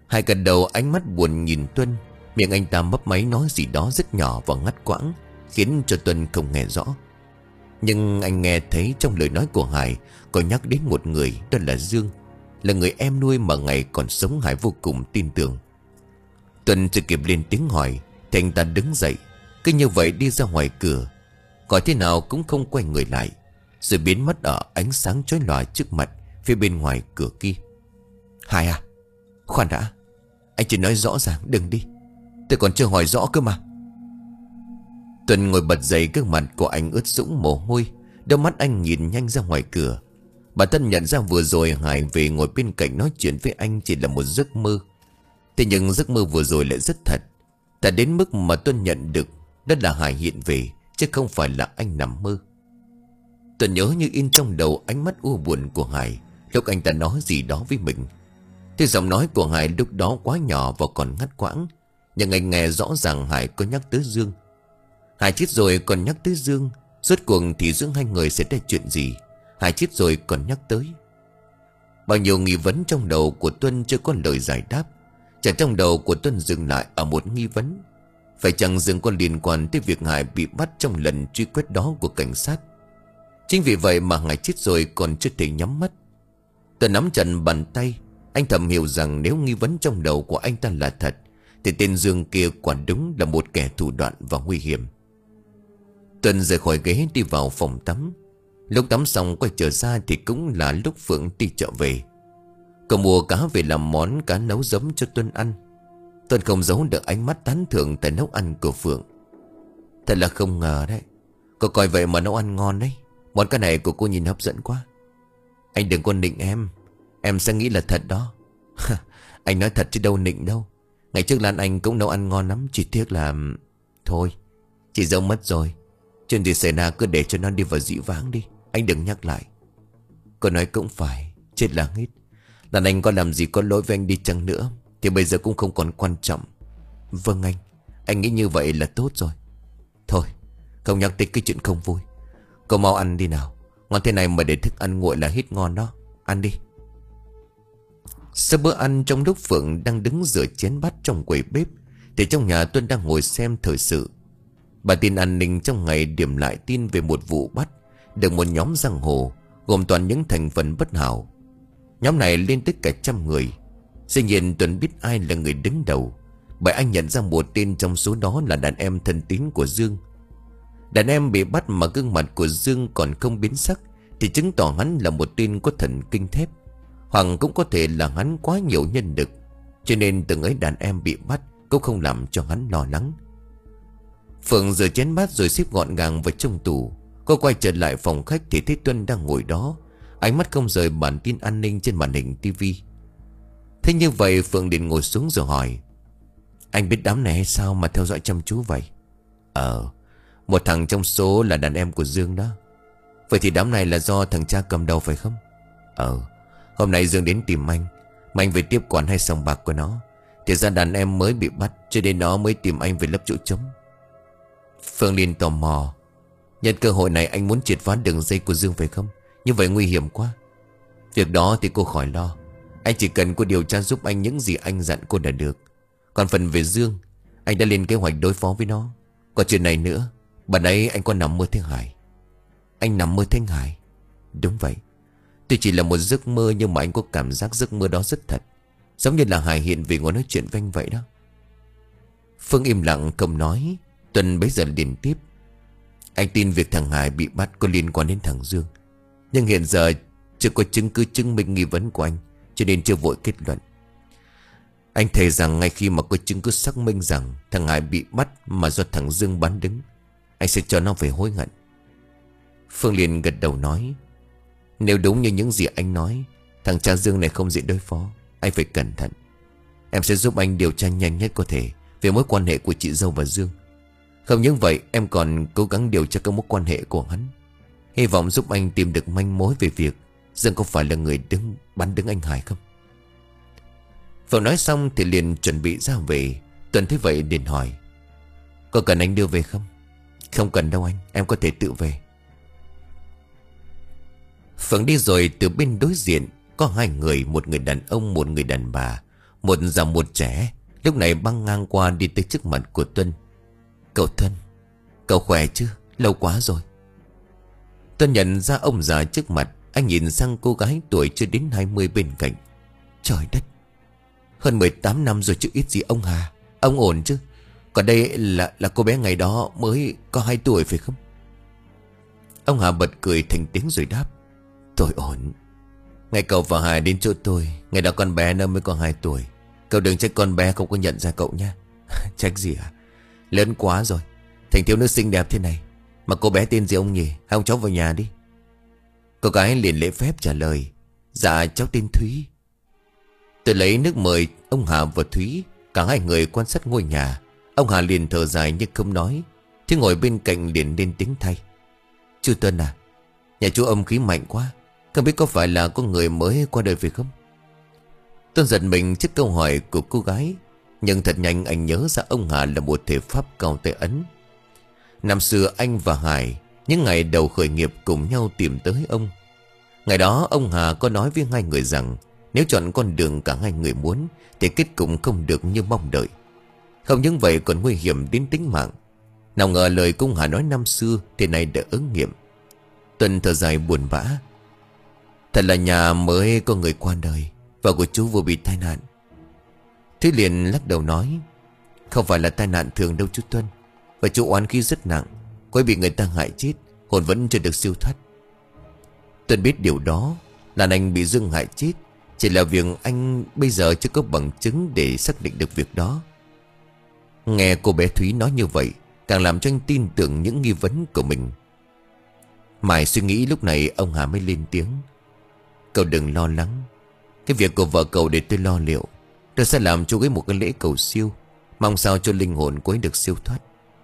Hải gật đầu, ánh mắt buồn nhìn Tuân. Miệng anh ta mấp máy nói gì đó rất nhỏ và ngắt quãng, khiến cho Tuân không nghe rõ. Nhưng anh nghe thấy trong lời nói của Hải có nhắc đến một người, đó là Dương. Là người em nuôi mà ngày còn sống Hải vô cùng tin tưởng. Tuân chưa kịp lên tiếng hỏi thì anh ta đứng dậy, cứ như vậy đi ra ngoài cửa, gọi thế nào cũng không quay người lại, rồi biến mất ở ánh sáng chói lòa trước mặt phía bên ngoài cửa kia. Hải à, khoan đã, anh chỉ nói rõ ràng đừng đi, tôi còn chưa hỏi rõ cơ mà. Tuân ngồi bật dậy, gương mặt của anh ướt sũng mồ hôi, đôi mắt anh nhìn nhanh ra ngoài cửa. Bản thân nhận ra vừa rồi Hải về ngồi bên cạnh nói chuyện với anh chỉ là một giấc mơ. Thế nhưng giấc mơ vừa rồi lại rất thật. Thật đến mức mà Tuân nhận được đó là Hải hiện về, chứ không phải là anh nằm mơ. Tuân nhớ như in trong đầu ánh mắt u buồn của Hải lúc anh ta nói gì đó với mình. Thế giọng nói của Hải lúc đó quá nhỏ và còn ngắt quãng, nhưng anh nghe rõ ràng Hải có nhắc tới Dương. Hải chết rồi còn nhắc tới Dương. Rốt cuộc thì giữa hai người sẽ ra chuyện gì? Hải chết rồi còn nhắc tới. Bao nhiêu nghi vấn trong đầu của Tuân chưa có lời giải đáp. Chả trong đầu của Tuân dừng lại ở một nghi vấn: phải chăng Dương có liên quan tới việc Hải bị bắt trong lần truy quét đó của cảnh sát? Chính vì vậy mà Hải chết rồi còn chưa thể nhắm mắt. Tuân nắm chặt bàn tay. Anh thầm hiểu rằng nếu nghi vấn trong đầu của anh ta là thật thì tên Dương kia quả đúng là một kẻ thủ đoạn và nguy hiểm. Tuân rời khỏi ghế đi vào phòng tắm. Lúc tắm xong quay trở ra thì cũng là lúc Phượng đi chợ về. Cậu mua cá về làm món cá nấu giấm cho Tuân ăn. Tuân không giấu được ánh mắt tán thưởng tại nấu ăn của Phượng. Thật là không ngờ đấy, cô coi vậy mà nấu ăn ngon đấy. Món cá này của cô nhìn hấp dẫn quá. Anh đừng có nịnh em, em sẽ nghĩ là thật đó. Anh nói thật chứ đâu nịnh đâu. Ngày trước Lan Anh cũng nấu ăn ngon lắm, chỉ tiếc là... Thôi, chị dâu mất rồi, chuyện gì xảy ra cứ để cho nó đi vào dĩ vãng đi, anh đừng nhắc lại. Cô nói cũng phải, chết là hết. Lan Anh có làm gì có lỗi với anh đi chăng nữa thì bây giờ cũng không còn quan trọng. Vâng anh, anh nghĩ như vậy là tốt rồi. Thôi, không nhắc tới cái chuyện không vui. Cô mau ăn đi nào, ngon thế này mà để thức ăn nguội là hết ngon đó. Ăn đi. Sau bữa ăn, trong lúc Phượng đang đứng rửa chén bát trong quầy bếp thì trong nhà Tuân đang ngồi xem thời sự. Bà tin an ninh trong ngày điểm lại tin về một vụ bắt được một nhóm giang hồ gồm toàn những thành phần bất hảo. Nhóm này lên tới cả trăm người. Dĩ nhiên Tuân biết ai là người đứng đầu, bởi anh nhận ra một tên trong số đó là đàn em thân tín của Dương. Đàn em bị bắt mà gương mặt của Dương còn không biến sắc thì chứng tỏ hắn là một tên có thần kinh thép, hoặc cũng có thể là hắn quá nhiều nhân lực, cho nên từng ấy đàn em bị bắt cũng không làm cho hắn lo lắng. Phượng rửa chén bát rồi xếp gọn gàng vào trong tủ. Cô quay trở lại phòng khách thì thấy Tuân đang ngồi đó, ánh mắt không rời bản tin an ninh trên màn hình tivi. Thế như vậy Phượng liền ngồi xuống rồi hỏi: anh biết đám này hay sao mà theo dõi chăm chú vậy? Ờ, một thằng trong số là đàn em của Dương đó. Vậy thì đám này là do thằng cha cầm đầu phải không? Ờ, hôm nay Dương đến tìm anh, mà anh về tiếp quản hay sòng bạc của nó, thì ra đàn em mới bị bắt, cho nên nó mới tìm anh về lấp chỗ trống. Phương liền tò mò: nhân cơ hội này anh muốn triệt phá đường dây của Dương phải không? Như vậy nguy hiểm quá. Việc đó thì cô khỏi lo, anh chỉ cần cô điều tra giúp anh những gì anh dặn cô đã được. Còn phần về Dương, anh đã lên kế hoạch đối phó với nó. Còn chuyện này nữa, bạn ấy anh có nằm mơ thấy Hải. Anh nằm mơ thấy Hải? Đúng vậy. Tuy chỉ là một giấc mơ nhưng mà anh có cảm giác giấc mơ đó rất thật, giống như là Hải hiện về ngồi nói chuyện với anh vậy đó. Phương im lặng không nói. Tuân bấy giờ liền tiếp: anh tin việc thằng Hải bị bắt có liên quan đến thằng Dương, nhưng hiện giờ chưa có chứng cứ chứng minh nghi vấn của anh, cho nên chưa vội kết luận. Anh thề rằng ngay khi mà có chứng cứ xác minh rằng thằng Hải bị bắt mà do thằng Dương bán đứng, anh sẽ cho nó phải hối hận. Phương liền gật đầu nói: nếu đúng như những gì anh nói, thằng cha Dương này không dễ đối phó, anh phải cẩn thận. Em sẽ giúp anh điều tra nhanh nhất có thể về mối quan hệ của chị dâu và Dương. Không những vậy, em còn cố gắng điều tra các mối quan hệ của hắn, hy vọng giúp anh tìm được manh mối về việc Dương có phải là người đứng bắn đứng anh Hải không. Phượng nói xong thì liền chuẩn bị ra về. Tuân thấy vậy liền hỏi: có cần anh đưa về không? Không cần đâu anh, em có thể tự về. Phượng đi rồi, từ bên đối diện có hai người, một người đàn ông, một người đàn bà, Một già một trẻ lúc này băng ngang qua đi tới trước mặt của Tuân. Cậu Tuân, cậu khỏe chứ? Lâu quá rồi. Tuân nhận ra ông già trước mặt. Anh nhìn sang cô gái tuổi chưa đến hai mươi bên cạnh. Trời đất, hơn mười tám năm rồi chứ ít gì ông Hà. Ông ổn chứ? Còn đây là là cô bé ngày đó mới có hai tuổi phải không? Ông Hà bật cười thành tiếng rồi đáp. Tôi ổn. Ngày cậu và Hà đến chỗ tôi, ngày đó con bé nó mới có hai tuổi. Cậu đừng trách con bé không có nhận ra cậu nha. Trách gì à? Lớn quá rồi, thành thiếu nữ xinh đẹp thế này. Mà cô bé tên gì ông nhỉ? Hai ông cháu vào nhà đi. Cô gái liền lễ phép trả lời. Dạ cháu tên Thúy. Tôi lấy nước mời ông Hà và Thúy. Cả hai người quan sát ngôi nhà. Ông Hà liền thở dài nhưng không nói. Thế ngồi bên cạnh liền lên tiếng thay. Chú Tuân à, nhà chú âm khí mạnh quá. Không biết có phải là có người mới qua đời phải không? Tuân giật mình trước câu hỏi của cô gái. Nhưng thật nhanh anh nhớ ra ông Hà là một thể pháp cao tay ấn. Năm xưa anh và Hải những ngày đầu khởi nghiệp cùng nhau tìm tới ông. Ngày đó ông Hà có nói với hai người rằng nếu chọn con đường cả hai người muốn thì kết cục không được như mong đợi. Không những vậy còn nguy hiểm đến tính mạng. Nào ngờ lời công Hà nói năm xưa thì nay đã ứng nghiệm. Tuân thở dài buồn bã. Thật là nhà mới có người qua đời, vợ của chú vừa bị tai nạn. Thế liền lắc đầu nói. Không phải là tai nạn thường đâu chú Tuân. Và chú oán khí rất nặng, cô ấy bị người ta hại chết, hồn vẫn chưa được siêu thoát. Tuân biết điều đó là anh bị Dương hại chết. Chỉ là việc anh bây giờ chưa có bằng chứng để xác định được việc đó. Nghe cô bé Thúy nói như vậy càng làm cho anh tin tưởng những nghi vấn của mình. Mãi suy nghĩ lúc này ông Hà mới lên tiếng. Cậu đừng lo lắng. Cái việc của vợ cậu để tôi lo liệu. Tôi sẽ làm cho ấy một cái lễ cầu siêu, mong sao cho linh hồn cô ấy được siêu thoát.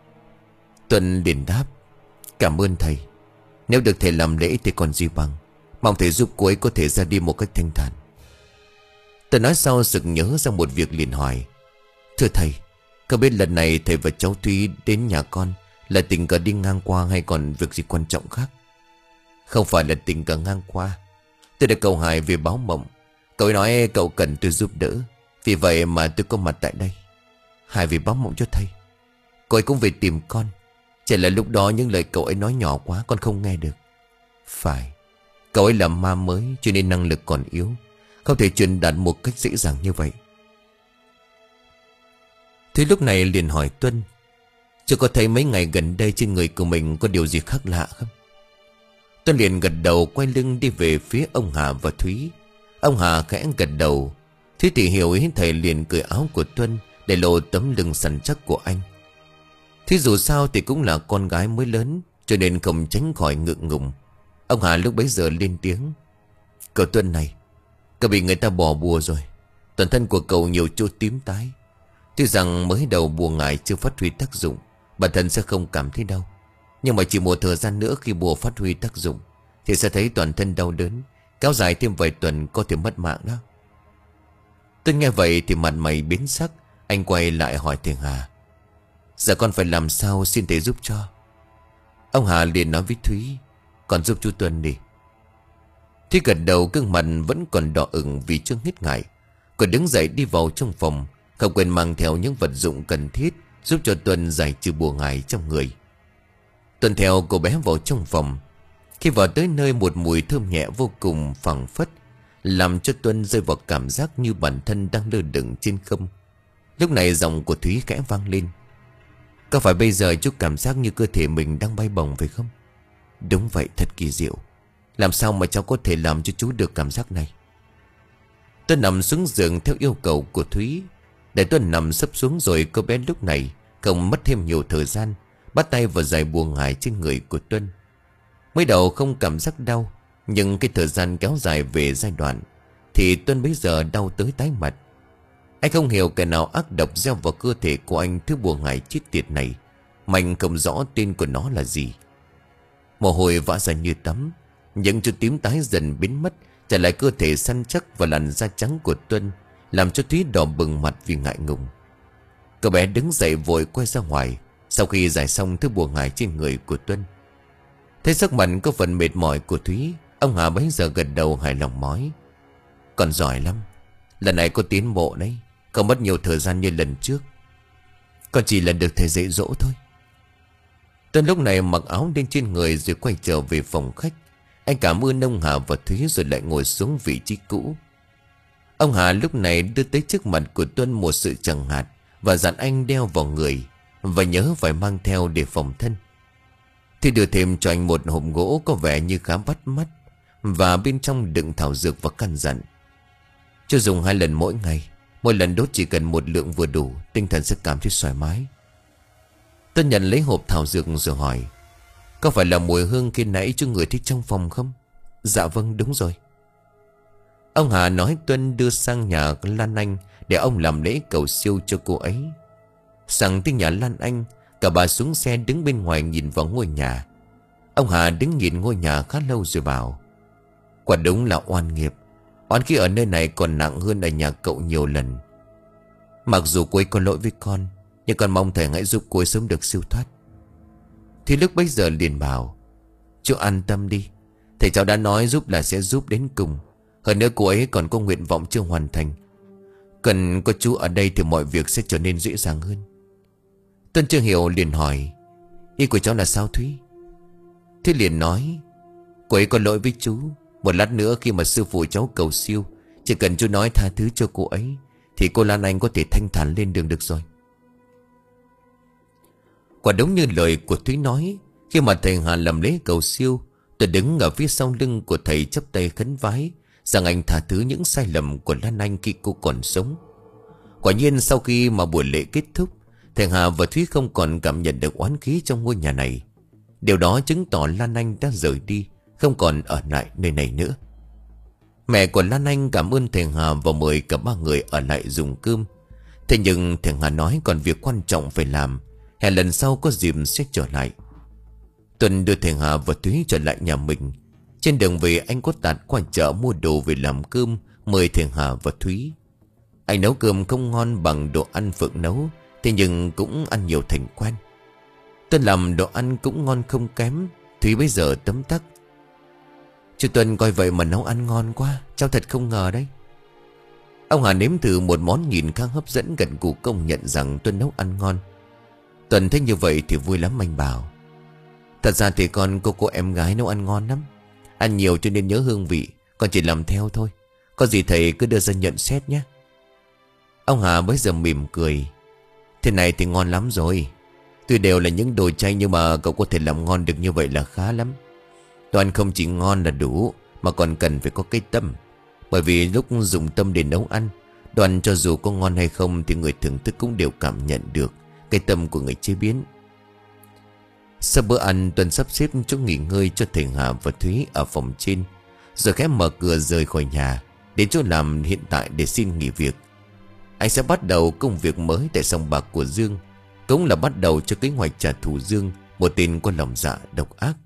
Tuân liền đáp. Cảm ơn thầy. Nếu được thầy làm lễ thì còn gì bằng. Mong thầy giúp cô ấy có thể ra đi một cách thanh thản. Tuân nói sau sực nhớ ra một việc liền hỏi. Thưa thầy, có biết lần này thầy và cháu Thúy đến nhà con là tình cờ đi ngang qua hay còn việc gì quan trọng khác? Không phải là tình cờ ngang qua. Tôi đã cầu Hải về báo mộng. Cậu ấy nói cậu cần tôi giúp đỡ, vì vậy mà tôi có mặt tại đây. Hải về báo mộng cho thầy. Cậu ấy cũng về tìm con. Chỉ là lúc đó những lời cậu ấy nói nhỏ quá, con không nghe được. Phải, cậu ấy là ma mới cho nên năng lực còn yếu, không thể truyền đạt một cách dễ dàng như vậy. Thế lúc này liền hỏi Tuân. Chưa có thấy mấy ngày gần đây trên người của mình có điều gì khác lạ không? Tuân liền gật đầu quay lưng đi về phía ông Hà và Thúy. Ông Hà khẽ gật đầu. Thế thì hiểu ý thầy liền cởi áo của Tuân để lộ tấm lưng săn chắc của anh. Thế dù sao thì cũng là con gái mới lớn, cho nên không tránh khỏi ngượng ngùng. Ông Hà lúc bấy giờ lên tiếng. Cậu Tuân này, cậu bị người ta bỏ bùa rồi. Toàn thân của cậu nhiều chỗ tím tái. Tuy rằng mới đầu bùa ngải chưa phát huy tác dụng, bản thân sẽ không cảm thấy đau. Nhưng mà chỉ một thời gian nữa khi bùa phát huy tác dụng thì sẽ thấy toàn thân đau đớn, kéo dài thêm vài tuần có thể mất mạng đó. Tôi nghe vậy thì mặt mày biến sắc. Anh quay lại hỏi thầy Hà. Dạ con phải làm sao xin thầy giúp cho? Ông Hà liền nói với Thúy. Còn giúp chú Tuân đi. Thúy gật đầu, gương mặt vẫn còn đỏ ửng vì chưa hết ngại. Cô đứng dậy đi vào trong phòng, không quên mang theo những vật dụng cần thiết giúp cho Tuân giải trừ bùa ngải trong người. Tuân theo cô bé vào trong phòng. Khi vào tới nơi, một mùi thơm nhẹ vô cùng phảng phất làm cho Tuân rơi vào cảm giác như bản thân đang lơ lửng trên không. Lúc này giọng của Thúy khẽ vang lên. Có phải bây giờ chú cảm giác như cơ thể mình đang bay bổng phải không? Đúng vậy, thật kỳ diệu. Làm sao mà cháu có thể làm cho chú được cảm giác này? Tuân nằm xuống giường theo yêu cầu của Thúy. Để Tuân nằm sấp xuống rồi, cô bé lúc này không mất thêm nhiều thời gian, bắt tay vào giải bùa ngải trên người của Tuân. Mới đầu không cảm giác đau, nhưng cái thời gian kéo dài về giai đoạn thì Tuân bây giờ đau tới tái mặt. Anh không hiểu kẻ nào ác độc gieo vào cơ thể của anh thứ bùa ngải chết tiệt này, mà anh không rõ tên của nó là gì. Mồ hôi vã ra như tắm, những chút tím tái dần biến mất, trả lại cơ thể săn chắc và làn da trắng của Tuân, làm cho Thúy đỏ bừng mặt vì ngại ngùng. Cậu bé đứng dậy vội quay ra ngoài sau khi giải xong thứ bùa ngải trên người của Tuân. Thấy sắc mặt có phần mệt mỏi của Thúy, ông Hà bấy giờ gật đầu hài lòng nói. Còn giỏi lắm, lần này có tiến bộ đấy. Không mất nhiều thời gian như lần trước. Con chỉ là được thầy dạy dỗ thôi. Tuân lúc này mặc áo lên trên người rồi quay trở về phòng khách. Anh cảm ơn ông Hà và Thúy rồi lại ngồi xuống vị trí cũ. Ông Hà lúc này đưa tới trước mặt của Tuân một sự chẳng hạt và dặn anh đeo vào người và nhớ phải mang theo để phòng thân. Thì đưa thêm cho anh một hộp gỗ có vẻ như khá bắt mắt và bên trong đựng thảo dược và căn dặn: cho dùng hai lần mỗi ngày, mỗi lần đốt chỉ cần một lượng vừa đủ, tinh thần sẽ cảm thấy thoải mái. Tuân nhận lấy hộp thảo dược rồi hỏi: có phải là mùi hương khi nãy chú người thích trong phòng không? Dạ vâng, đúng rồi. Ông Hà nói Tuân đưa sang nhà Lan Anh để ông làm lễ cầu siêu cho cô ấy. Sang tới nhà Lan Anh, cả bà xuống xe đứng bên ngoài nhìn vào ngôi nhà. Ông Hà đứng nhìn ngôi nhà khá lâu rồi bảo: quả đúng là oan nghiệp. Oan khi ở nơi này còn nặng hơn ở nhà cậu nhiều lần. Mặc dù cô ấy có lỗi với con, nhưng con mong thầy hãy giúp cô ấy sớm được siêu thoát. Thì lúc bấy giờ liền bảo: chú an tâm đi, thầy cháu đã nói giúp là sẽ giúp đến cùng. Hơn nữa cô ấy còn có nguyện vọng chưa hoàn thành. Cần có chú ở đây thì mọi việc sẽ trở nên dễ dàng hơn. Tuân chưa hiểu liền hỏi: ý của cháu là sao Thúy? Thế liền nói: cô ấy có lỗi với chú. Một lát nữa khi mà sư phụ cháu cầu siêu, chỉ cần chú nói tha thứ cho cô ấy thì cô Lan Anh có thể thanh thản lên đường được rồi. Quả đúng như lời của Thúy nói. Khi mà thầy Hà làm lễ cầu siêu, tôi đứng ở phía sau lưng của thầy chắp tay khấn vái rằng anh tha thứ những sai lầm của Lan Anh khi cô còn sống. Quả nhiên sau khi mà buổi lễ kết thúc, thầy Hà và Thúy không còn cảm nhận được oán khí trong ngôi nhà này. Điều đó chứng tỏ Lan Anh đã rời đi, không còn ở lại nơi này nữa. Mẹ của Lan Anh cảm ơn thầy Hà và mời cả ba người ở lại dùng cơm. Thế nhưng thầy Hà nói còn việc quan trọng phải làm, hẹn lần sau có dịp sẽ trở lại. Tuần đưa thầy Hà và Thúy trở lại nhà mình. Trên đường về anh có tạt qua chợ mua đồ về làm cơm, mời thầy Hà và Thúy. Anh nấu cơm không ngon bằng đồ ăn Phượng nấu, thế nhưng cũng ăn nhiều thành quen. Tuân làm đồ ăn cũng ngon không kém. Thúy bây giờ tấm tắc: chú Tuân coi vậy mà nấu ăn ngon quá, cháu thật không ngờ đấy. Ông Hà nếm thử một món nhìn khá hấp dẫn, gật gù công nhận rằng Tuân nấu ăn ngon. Tuân thấy như vậy thì vui lắm, anh bảo: thật ra thì con cô cô em gái nấu ăn ngon lắm. Ăn nhiều cho nên nhớ hương vị, con chỉ làm theo thôi. Có gì thầy cứ đưa ra nhận xét nhé. Ông Hà bấy giờ mỉm cười: thế này thì ngon lắm rồi. Tuy đều là những đồ chay nhưng mà cậu có thể làm ngon được như vậy là khá lắm. Toàn không chỉ ngon là đủ, mà còn cần phải có cái tâm. Bởi vì lúc dùng tâm để nấu ăn, Đoàn cho dù có ngon hay không thì người thưởng thức cũng đều cảm nhận được cái tâm của người chế biến. Sau bữa ăn, Tuân sắp xếp chỗ nghỉ ngơi cho thầy Hà và Thúy ở phòng trên, rồi khép mở cửa rời khỏi nhà đến chỗ làm hiện tại để xin nghỉ việc. Anh sẽ bắt đầu công việc mới tại sòng bạc của Dương, cũng là bắt đầu cho kế hoạch trả thù Dương, một tên có lòng dạ độc ác.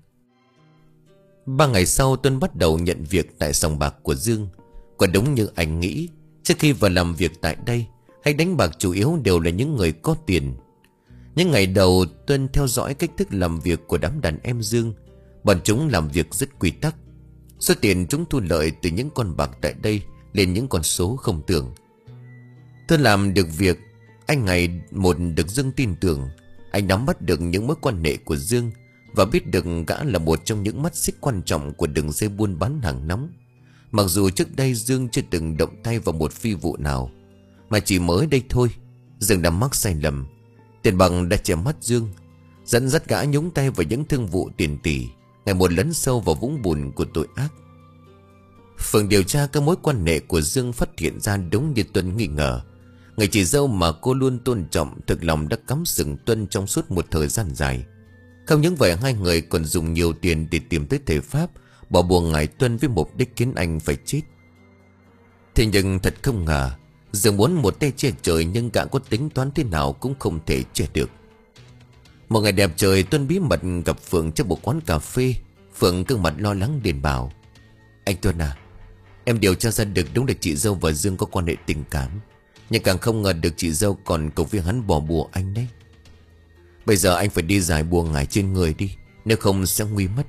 Ba ngày sau, Tuân bắt đầu nhận việc tại sòng bạc của Dương. Quả đúng như anh nghĩ, trước khi vào làm việc tại đây, hay đánh bạc chủ yếu đều là những người có tiền. Những ngày đầu, Tuân theo dõi cách thức làm việc của đám đàn em Dương. Bọn chúng làm việc rất quy tắc. Số tiền chúng thu lợi từ những con bạc tại đây lên những con số không tưởng. Tuân làm được việc, anh ngày một được Dương tin tưởng. Anh nắm bắt được những mối quan hệ của Dương và biết được gã là một trong những mắt xích quan trọng của đường dây buôn bán hàng nóng. Mặc dù trước đây Dương chưa từng động tay vào một phi vụ nào, mà chỉ mới đây thôi Dương đã mắc sai lầm. Tiền bằng đã che mắt Dương, dẫn dắt gã nhúng tay vào những thương vụ tiền tỷ, ngày một lấn sâu vào vũng bùn của tội ác. Phường điều tra các mối quan hệ của Dương phát hiện ra đúng như Tuân nghi ngờ. Người chị dâu mà cô luôn tôn trọng thực lòng đã cắm sừng Tuân trong suốt một thời gian dài. Không những vậy, hai người còn dùng nhiều tiền để tìm tới thể pháp bỏ bùa ngải Tuân với mục đích khiến anh phải chết. Thế nhưng thật không ngờ, Dương muốn một tay che trời nhưng gã có tính toán thế nào cũng không thể che được. Một ngày đẹp trời, Tuân bí mật gặp Phượng trong một quán cà phê. Phượng gương mặt lo lắng liền bảo: anh Tuân à, em điều tra ra được đúng là chị dâu và Dương có quan hệ tình cảm, nhưng càng không ngờ được chị dâu còn cầu với hắn bỏ bùa anh đấy. Bây giờ anh phải đi giải bùa ngải trên người đi, nếu không sẽ nguy mất.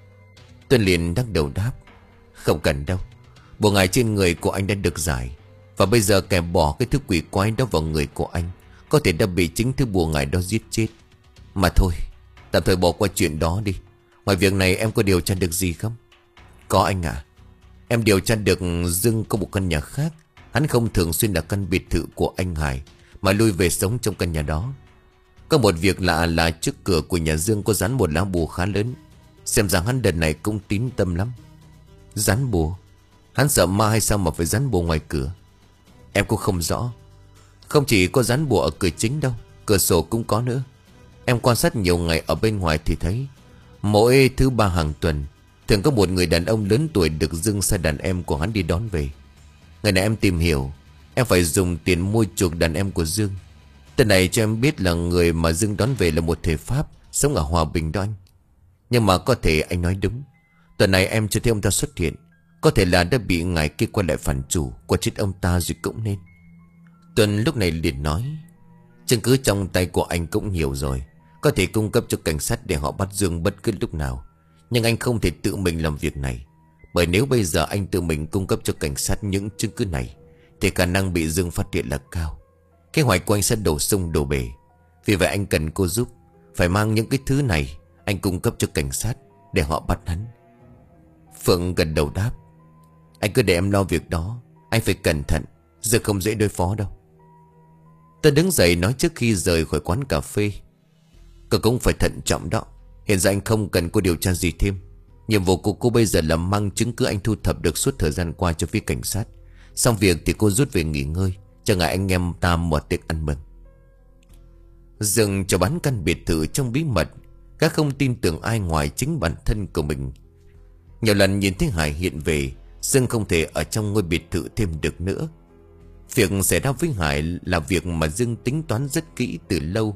Tuân liền đắc đầu đáp: không cần đâu, bùa ngải trên người của anh đã được giải, Và bây giờ kẻ bỏ cái thứ quỷ quái đó vào người của anh có thể đã bị chính thứ bùa ngải đó giết chết. Mà thôi, tạm thời bỏ qua chuyện đó đi. Ngoài việc này em có điều tra được gì không? Có anh ạ. Em điều tra được Dương có một căn nhà khác. Hắn không thường xuyên là căn biệt thự của anh Hải, mà lui về sống trong căn nhà đó. Có một việc lạ là trước cửa của nhà Dương có dán một lá bùa khá lớn. Xem rằng hắn đợt này cũng tín tâm lắm. Dán bùa? Hắn sợ ma hay sao mà phải dán bùa ngoài cửa? Em cũng không rõ. Không chỉ có dán bùa ở cửa chính đâu, cửa sổ cũng có nữa. Em quan sát nhiều ngày ở bên ngoài thì thấy mỗi thứ ba hàng tuần thường có một người đàn ông lớn tuổi được Dương sai đàn em của hắn đi đón về. Ngày này em tìm hiểu, em phải dùng tiền mua chuộc đàn em của Dương. Tên này cho em biết là người mà Dương đón về là một thể Pháp sống ở Hòa Bình đó anh. Nhưng mà có thể anh nói đúng. Tuần này em chưa thấy ông ta xuất hiện. Có thể là đã bị ngài kia quay lại phản chủ, qua chết ông ta rồi cũng nên. Tuần lúc này liền nói, chứng cứ trong tay của anh cũng nhiều rồi, có thể cung cấp cho cảnh sát để họ bắt Dương bất cứ lúc nào. Nhưng anh không thể tự mình làm việc này, bởi nếu bây giờ anh tự mình cung cấp cho cảnh sát những chứng cứ này thì khả năng bị Dương phát hiện là cao. Kế hoạch của anh sẽ đổ sông đổ bể. Vì vậy anh cần cô giúp. Phải mang những cái thứ này anh cung cấp cho cảnh sát để họ bắt hắn. Phượng gật đầu đáp, anh cứ để em lo việc đó. Anh phải cẩn thận, Dương không dễ đối phó đâu. Tôi đứng dậy nói trước khi rời khỏi quán cà phê, cô cũng phải thận trọng đó. Hiện giờ anh không cần cô điều tra gì thêm. Nhiệm vụ của cô bây giờ là mang chứng cứ anh thu thập được suốt thời gian qua cho phía cảnh sát. Xong việc thì cô rút về nghỉ ngơi, cho ngại anh em ta mở tiệc ăn mừng. Dương cho bán căn biệt thự trong bí mật. Các không tin tưởng ai ngoài chính bản thân của mình. Nhiều lần nhìn thấy Hải hiện về, Dương không thể ở trong ngôi biệt thự thêm được nữa. Việc xảy ra với Hải là việc mà Dương tính toán rất kỹ từ lâu.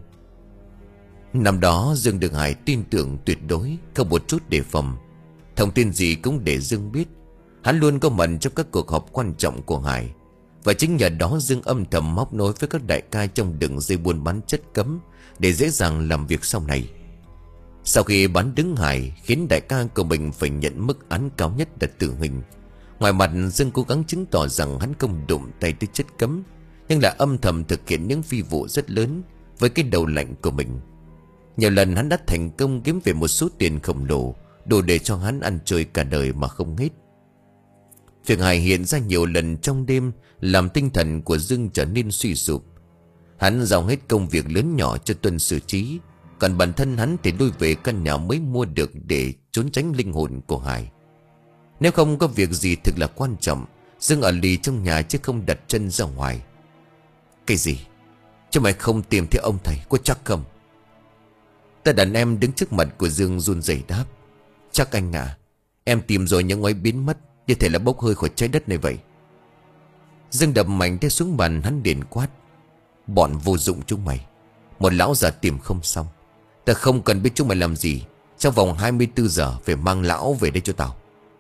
Năm đó Dương được Hải tin tưởng tuyệt đối, không một chút đề phòng. Thông tin gì cũng để Dương biết. Hắn luôn có mặt trong các cuộc họp quan trọng của Hải. Và chính nhờ đó Dương âm thầm móc nối với các đại ca trong đường dây buôn bán chất cấm, để dễ dàng làm việc sau này. Sau khi bán đứng Hải, khiến đại ca của mình phải nhận mức án cao nhất là tử hình. Ngoài mặt Dương cố gắng chứng tỏ rằng hắn không đụng tay tới chất cấm, nhưng là âm thầm thực hiện những phi vụ rất lớn với cái đầu lạnh của mình. Nhiều lần hắn đã thành công kiếm về một số tiền khổng lồ, đủ để cho hắn ăn chơi cả đời mà không hết. Việc Hải hiện ra nhiều lần trong đêm làm tinh thần của Dương trở nên suy sụp. Hắn giao hết công việc lớn nhỏ cho Tuân xử trí, còn bản thân hắn thì lui về căn nhà mới mua được để trốn tránh linh hồn của Hải. Nếu không có việc gì thực là quan trọng, Dương ở lì trong nhà chứ không đặt chân ra ngoài. Cái gì? Chứ mày không tìm thấy ông thầy, có chắc không? Ta đàn em đứng trước mặt của Dương run rẩy đáp, chắc anh à. Em tìm rồi nhưng ấy biến mất, như thể là bốc hơi khỏi trái đất này vậy. Dương đập mạnh tay xuống bàn, hắn liền quát, bọn vô dụng chúng mày. Một lão già tìm không xong. Ta không cần biết chúng mày làm gì. Trong vòng hai mươi tư giờ phải mang lão về đây cho tao.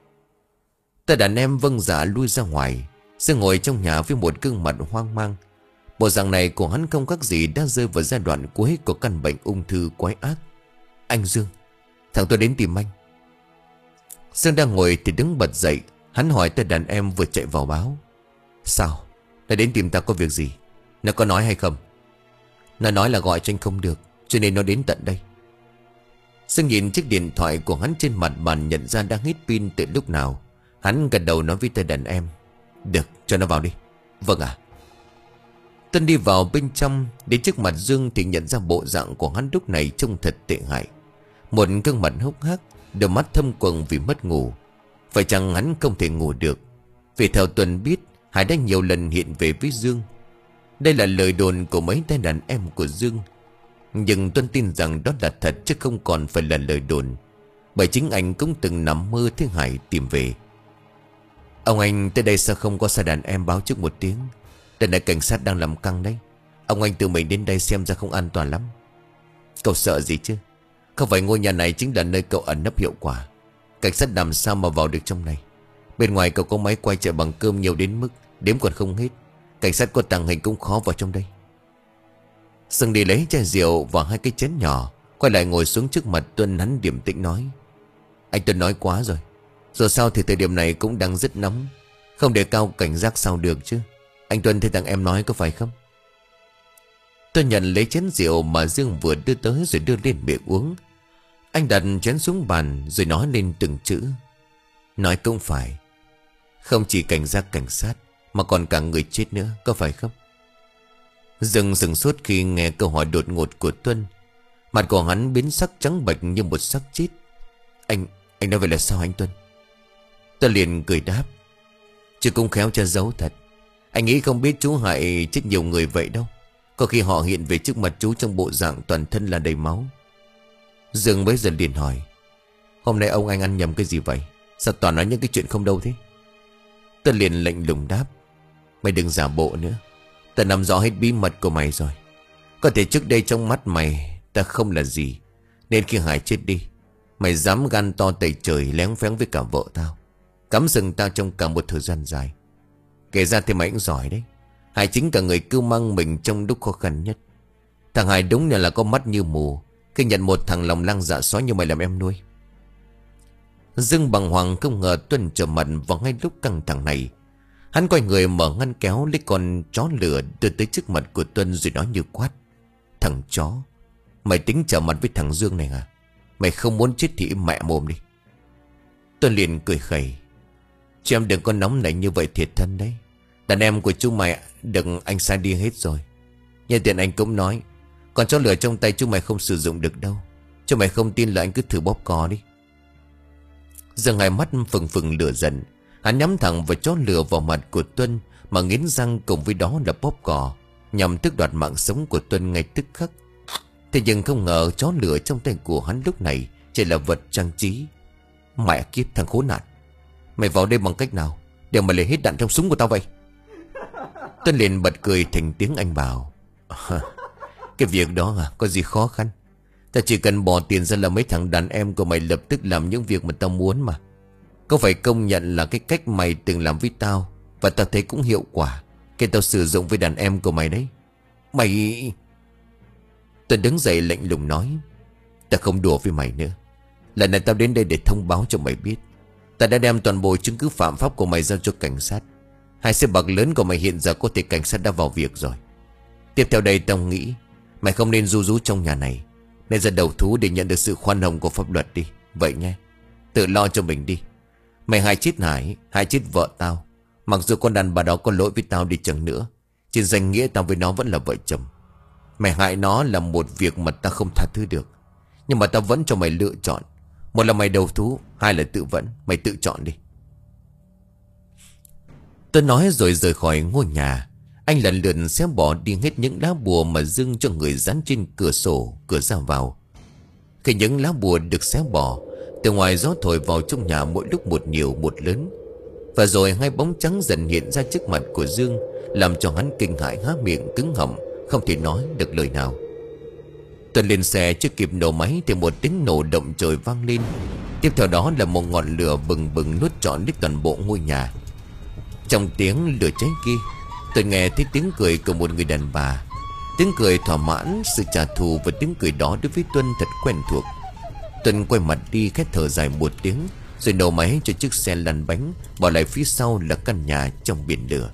Ta đàn em vâng dạ lui ra ngoài. Dương ngồi trong nhà với một gương mặt hoang mang. Bộ dạng này của hắn không khác gì đã rơi vào giai đoạn cuối của căn bệnh ung thư quái ác. Anh Dương, thằng tôi đến tìm anh. Dương đang ngồi thì đứng bật dậy. Hắn hỏi ta đàn em vừa chạy vào báo, sao? Nó đến tìm ta có việc gì? Nó có nói hay không? Nó nói là gọi cho anh không được, cho nên nó đến tận đây. Dương nhìn chiếc điện thoại của hắn trên mặt bàn, nhận ra đang hết pin từ lúc nào. Hắn gật đầu nói với tay đàn em, được, cho nó vào đi. Vâng ạ. Tân đi vào bên trong. Đến trước mặt Dương thì nhận ra bộ dạng của hắn lúc này trông thật tệ hại. Một gương mặt hốc hác, đôi mắt thâm quầng vì mất ngủ. Phải chăng hắn không thể ngủ được? Vì theo Tuần biết, Hải đã nhiều lần hiện về với Dương. Đây là lời đồn của mấy tay đàn em của Dương. Nhưng Tuân tin rằng đó là thật chứ không còn phải là lời đồn. Bởi chính anh cũng từng nằm mơ thấy Hải tìm về. Ông anh tới đây sao không có sai đàn em báo trước một tiếng? Đợt này cảnh sát đang làm căng đấy. Ông anh tự mình đến đây xem ra không an toàn lắm. Cậu sợ gì chứ? Không phải ngôi nhà này chính là nơi cậu ẩn nấp hiệu quả. Cảnh sát làm sao mà vào được trong này? Bên ngoài cậu có máy quay chạy bằng cơm nhiều đến mức đếm còn không hết. Cảnh sát có tàng hình cũng khó vào trong đây. Dương đi lấy chai rượu và hai cái chén nhỏ, quay lại ngồi xuống trước mặt Tuân. Hắn điềm tĩnh nói, anh Tuân nói quá rồi. Dù sao thì thời điểm này cũng đang rất nóng, không để cao cảnh giác sao được chứ. Anh Tuân thấy thằng em nói có phải không? Tôi nhận lấy chén rượu mà Dương vừa đưa tới rồi đưa lên miệng uống. Anh đặt chén xuống bàn rồi nói lên từng chữ. Nói cũng phải. Không chỉ cảnh giác cảnh sát mà còn cả người chết nữa, có phải không? Dương sừng sốt khi nghe câu hỏi đột ngột của Tuân. Mặt của hắn biến sắc trắng bệch như một xác chết. Anh, anh nói vậy là sao anh Tuân? Tôi liền cười đáp. Chứ cũng khéo cho giấu thật. Anh nghĩ không biết chú hại chết nhiều người vậy đâu. Có khi họ hiện về trước mặt chú trong bộ dạng toàn thân là đầy máu. Dương bấy giờ liền hỏi. Hôm nay ông anh ăn nhầm cái gì vậy? Sao toàn nói những cái chuyện không đâu thế? Tôi liền lạnh lùng đáp. Mày đừng giả bộ nữa. Ta nắm rõ hết bí mật của mày rồi. Có thể trước đây trong mắt mày ta không là gì, nên khi Hải chết đi, mày dám gan to tẩy trời lén phén với cả vợ tao, cắm sừng tao trong cả một thời gian dài. Kể ra thì mày cũng giỏi đấy. Hải chính cả người cưu mang mình trong lúc khó khăn nhất. Thằng Hải đúng là, là có mắt như mù khi nhận một thằng lòng lang dạ sói như mày làm em nuôi. Dương bàng hoàng không ngờ Tuân trở mặt vào ngay lúc căng thẳng này. Hắn quay người mở ngăn kéo lấy con chó lửa đưa tới trước mặt của Tuân rồi nói như quát. Thằng chó, mày tính trở mặt với thằng Dương này à? Mày không muốn chết thì im mẹ mồm đi. Tuân liền cười khẩy. Chị em đừng có nóng nảy như vậy thiệt thân đấy. Đàn em của chú mày đừng anh sai đi hết rồi. Nhân tiện anh cũng nói, con chó lửa trong tay chú mày không sử dụng được đâu. Chú mày không tin là anh cứ thử bóp cò đi. Dương hai mắt phừng phừng lửa giận. Hắn nhắm thẳng vào chó lửa vào mặt của Tuân mà nghiến răng, cùng với đó là bóp cò nhằm tước đoạt mạng sống của Tuân ngay tức khắc. Thế nhưng không ngờ chó lửa trong tay của hắn lúc này chỉ là vật trang trí. Mẹ kiếp thằng khốn nạn, mày vào đây bằng cách nào để mà lấy hết đạn trong súng của tao vậy? Tuân liền bật cười thành tiếng anh bảo. Cái việc đó à, có gì khó khăn. Ta chỉ cần bỏ tiền ra là mấy thằng đàn em của mày lập tức làm những việc mà tao muốn mà. Có phải công nhận là cái cách mày từng làm với tao và tao thấy cũng hiệu quả khi tao sử dụng với đàn em của mày đấy. Mày... Tuân đứng dậy lạnh lùng nói. Ta không đùa với mày nữa. Lần này tao đến đây để thông báo cho mày biết. Ta đã đem toàn bộ chứng cứ phạm pháp của mày giao cho cảnh sát. Hai xe bạc lớn của mày hiện giờ có thể cảnh sát đã vào việc rồi. Tiếp theo đây tao nghĩ mày không nên ru rú trong nhà này, nên ra đầu thú để nhận được sự khoan hồng của pháp luật đi. Vậy nhé, tự lo cho mình đi. Mày hại chết Hải, hại chết vợ tao. Mặc dù con đàn bà đó có lỗi với tao đi chăng nữa, trên danh nghĩa tao với nó vẫn là vợ chồng. Mày hại nó là một việc mà tao không tha thứ được, nhưng mà tao vẫn cho mày lựa chọn. Một là mày đầu thú, hai là tự vẫn. Mày tự chọn đi. Tôi nói rồi rời khỏi ngôi nhà. Anh lần lượt xé bỏ đi hết những lá bùa mà Dương cho người dán trên cửa sổ, cửa ra vào. Khi những lá bùa được xé bỏ, từ ngoài gió thổi vào trong nhà mỗi lúc một nhiều một lớn. Và rồi hai bóng trắng dần hiện ra trước mặt của Dương, làm cho hắn kinh hãi há miệng cứng họng, không thể nói được lời nào. Tuân lên xe chưa kịp nổ máy thì một tiếng nổ động trời vang lên. Tiếp theo đó là một ngọn lửa bừng bừng nuốt trọn lấy toàn bộ ngôi nhà. Trong tiếng lửa cháy kia, tôi nghe thấy tiếng cười của một người đàn bà. Tiếng cười thỏa mãn sự trả thù, và tiếng cười đó đối với Tuân thật quen thuộc. Tuân quay mặt đi khét thở dài một tiếng, rồi nổ máy cho chiếc xe lăn bánh, bỏ lại phía sau là căn nhà trong biển lửa.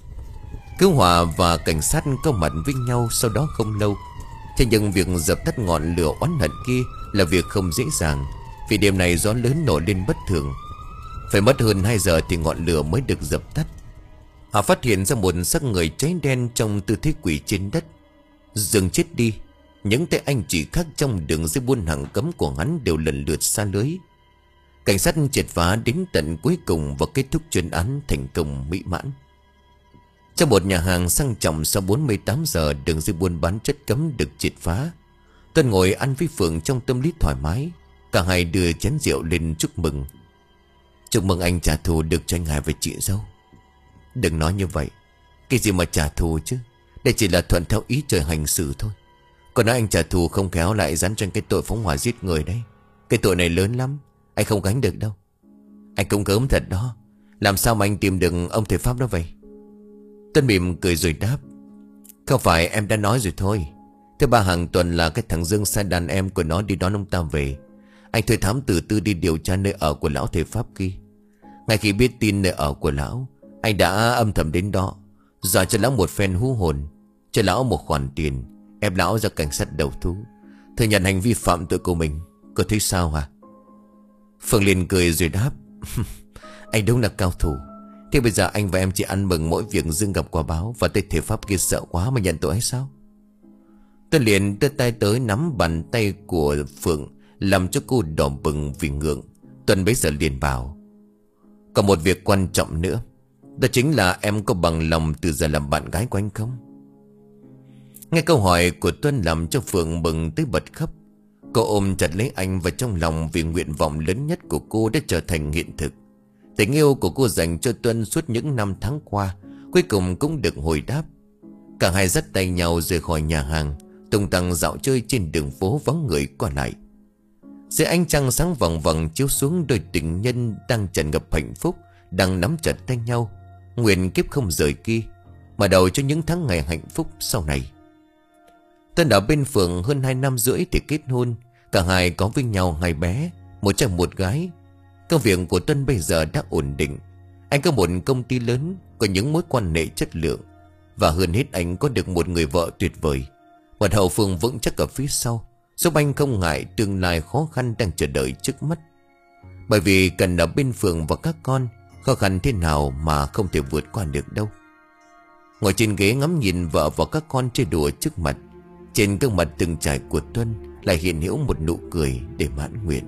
Cứu hỏa và cảnh sát có mặt với nhau sau đó không lâu. Thế nhưng việc dập tắt ngọn lửa oán hận kia là việc không dễ dàng, vì đêm này gió lớn nổi lên bất thường. Phải mất hơn hai giờ thì ngọn lửa mới được dập tắt. Họ phát hiện ra một xác người cháy đen trong tư thế quỳ trên đất. Dương chết đi, những tay anh chị khác trong đường dây buôn hàng cấm của hắn đều lần lượt sa lưới. Cảnh sát triệt phá đến tận cuối cùng và kết thúc chuyên án thành công mỹ mãn. Trong một nhà hàng sang trọng, sau bốn mươi tám giờ đường dây buôn bán chất cấm được triệt phá. Tuân ngồi ăn với Phượng trong tâm lý thoải mái. Cả hai đưa chén rượu lên chúc mừng. Chúc mừng anh trả thù được cho anh Hải và chị dâu. Đừng nói như vậy. Cái gì mà trả thù chứ? Đây chỉ là thuận theo ý trời hành xử thôi. Còn nói anh trả thù không khéo lại dán cho anh cái tội phóng hỏa giết người đấy. Cái tội này lớn lắm, anh không gánh được đâu. Anh cũng gớm thật đó. Làm sao mà anh tìm được ông thầy Pháp đó vậy? Tuân mỉm cười rồi đáp. Không phải, em đã nói rồi thôi. Thứ ba hàng tuần là cái thằng Dương sai đàn em của nó đi đón ông ta về. Anh thuê thám tử tư đi điều tra nơi ở của lão thầy Pháp kia. Ngay khi biết tin nơi ở của lão, anh đã âm thầm đến đó, Dọa cho lão một phen hú hồn, cho lão một khoản tiền, ép lão ra cảnh sát đầu thú, thừa nhận hành vi phạm tội của mình. Cô thấy sao hả? Phương Liên cười rồi đáp: Anh đúng là cao thủ. Thế bây giờ anh và em chỉ ăn mừng mỗi việc Dương gặp quả báo, và tên thể pháp kia sợ quá mà nhận tội hay sao? Tuân liền đưa tay tới nắm bàn tay của Phượng, làm cho cô đỏ bừng vì ngượng. Tuân bấy giờ liền bảo: Còn một việc quan trọng nữa, đó chính là em có bằng lòng từ giờ làm bạn gái của anh không? Nghe câu hỏi của Tuân làm cho Phượng mừng tới bật khóc. Cô ôm chặt lấy anh, và trong lòng vì nguyện vọng lớn nhất của cô đã trở thành hiện thực. Tình yêu của cô dành cho Tuân suốt những năm tháng qua cuối cùng cũng được hồi đáp. Cả hai dắt tay nhau rời khỏi nhà hàng, tung tăng dạo chơi trên đường phố vắng người qua lại. Dưới ánh trăng sáng vòng vòng chiếu xuống, đôi tình nhân đang tràn ngập hạnh phúc, đang nắm chặt tay nhau, nguyện kiếp không rời kia, mở đầu cho những tháng ngày hạnh phúc sau này. Tuân ở bên Phượng hơn hai năm rưỡi thì kết hôn. Cả hai có với nhau hai bé, một trai một gái. Công việc của Tuân bây giờ đã ổn định. Anh có một công ty lớn, có những mối quan hệ chất lượng, và hơn hết anh có được một người vợ tuyệt vời, một hậu phương vững chắc ở phía sau, giúp anh không ngại tương lai khó khăn đang chờ đợi trước mắt. Bởi vì cần ở bên Phượng và các con, khó khăn thế nào mà không thể vượt qua được đâu. Ngồi trên ghế ngắm nhìn vợ và các con chơi đùa trước mặt, trên gương mặt từng trải của Tuân lại hiện hữu một nụ cười để mãn nguyện.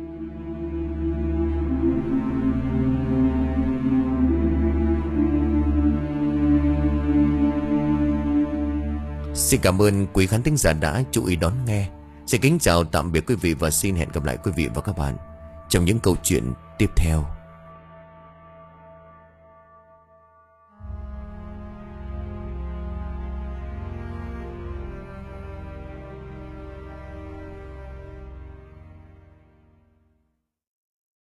Xin cảm ơn quý khán thính giả đã chú ý đón nghe. Xin kính chào tạm biệt quý vị, và xin hẹn gặp lại quý vị và các bạn trong những câu chuyện tiếp theo.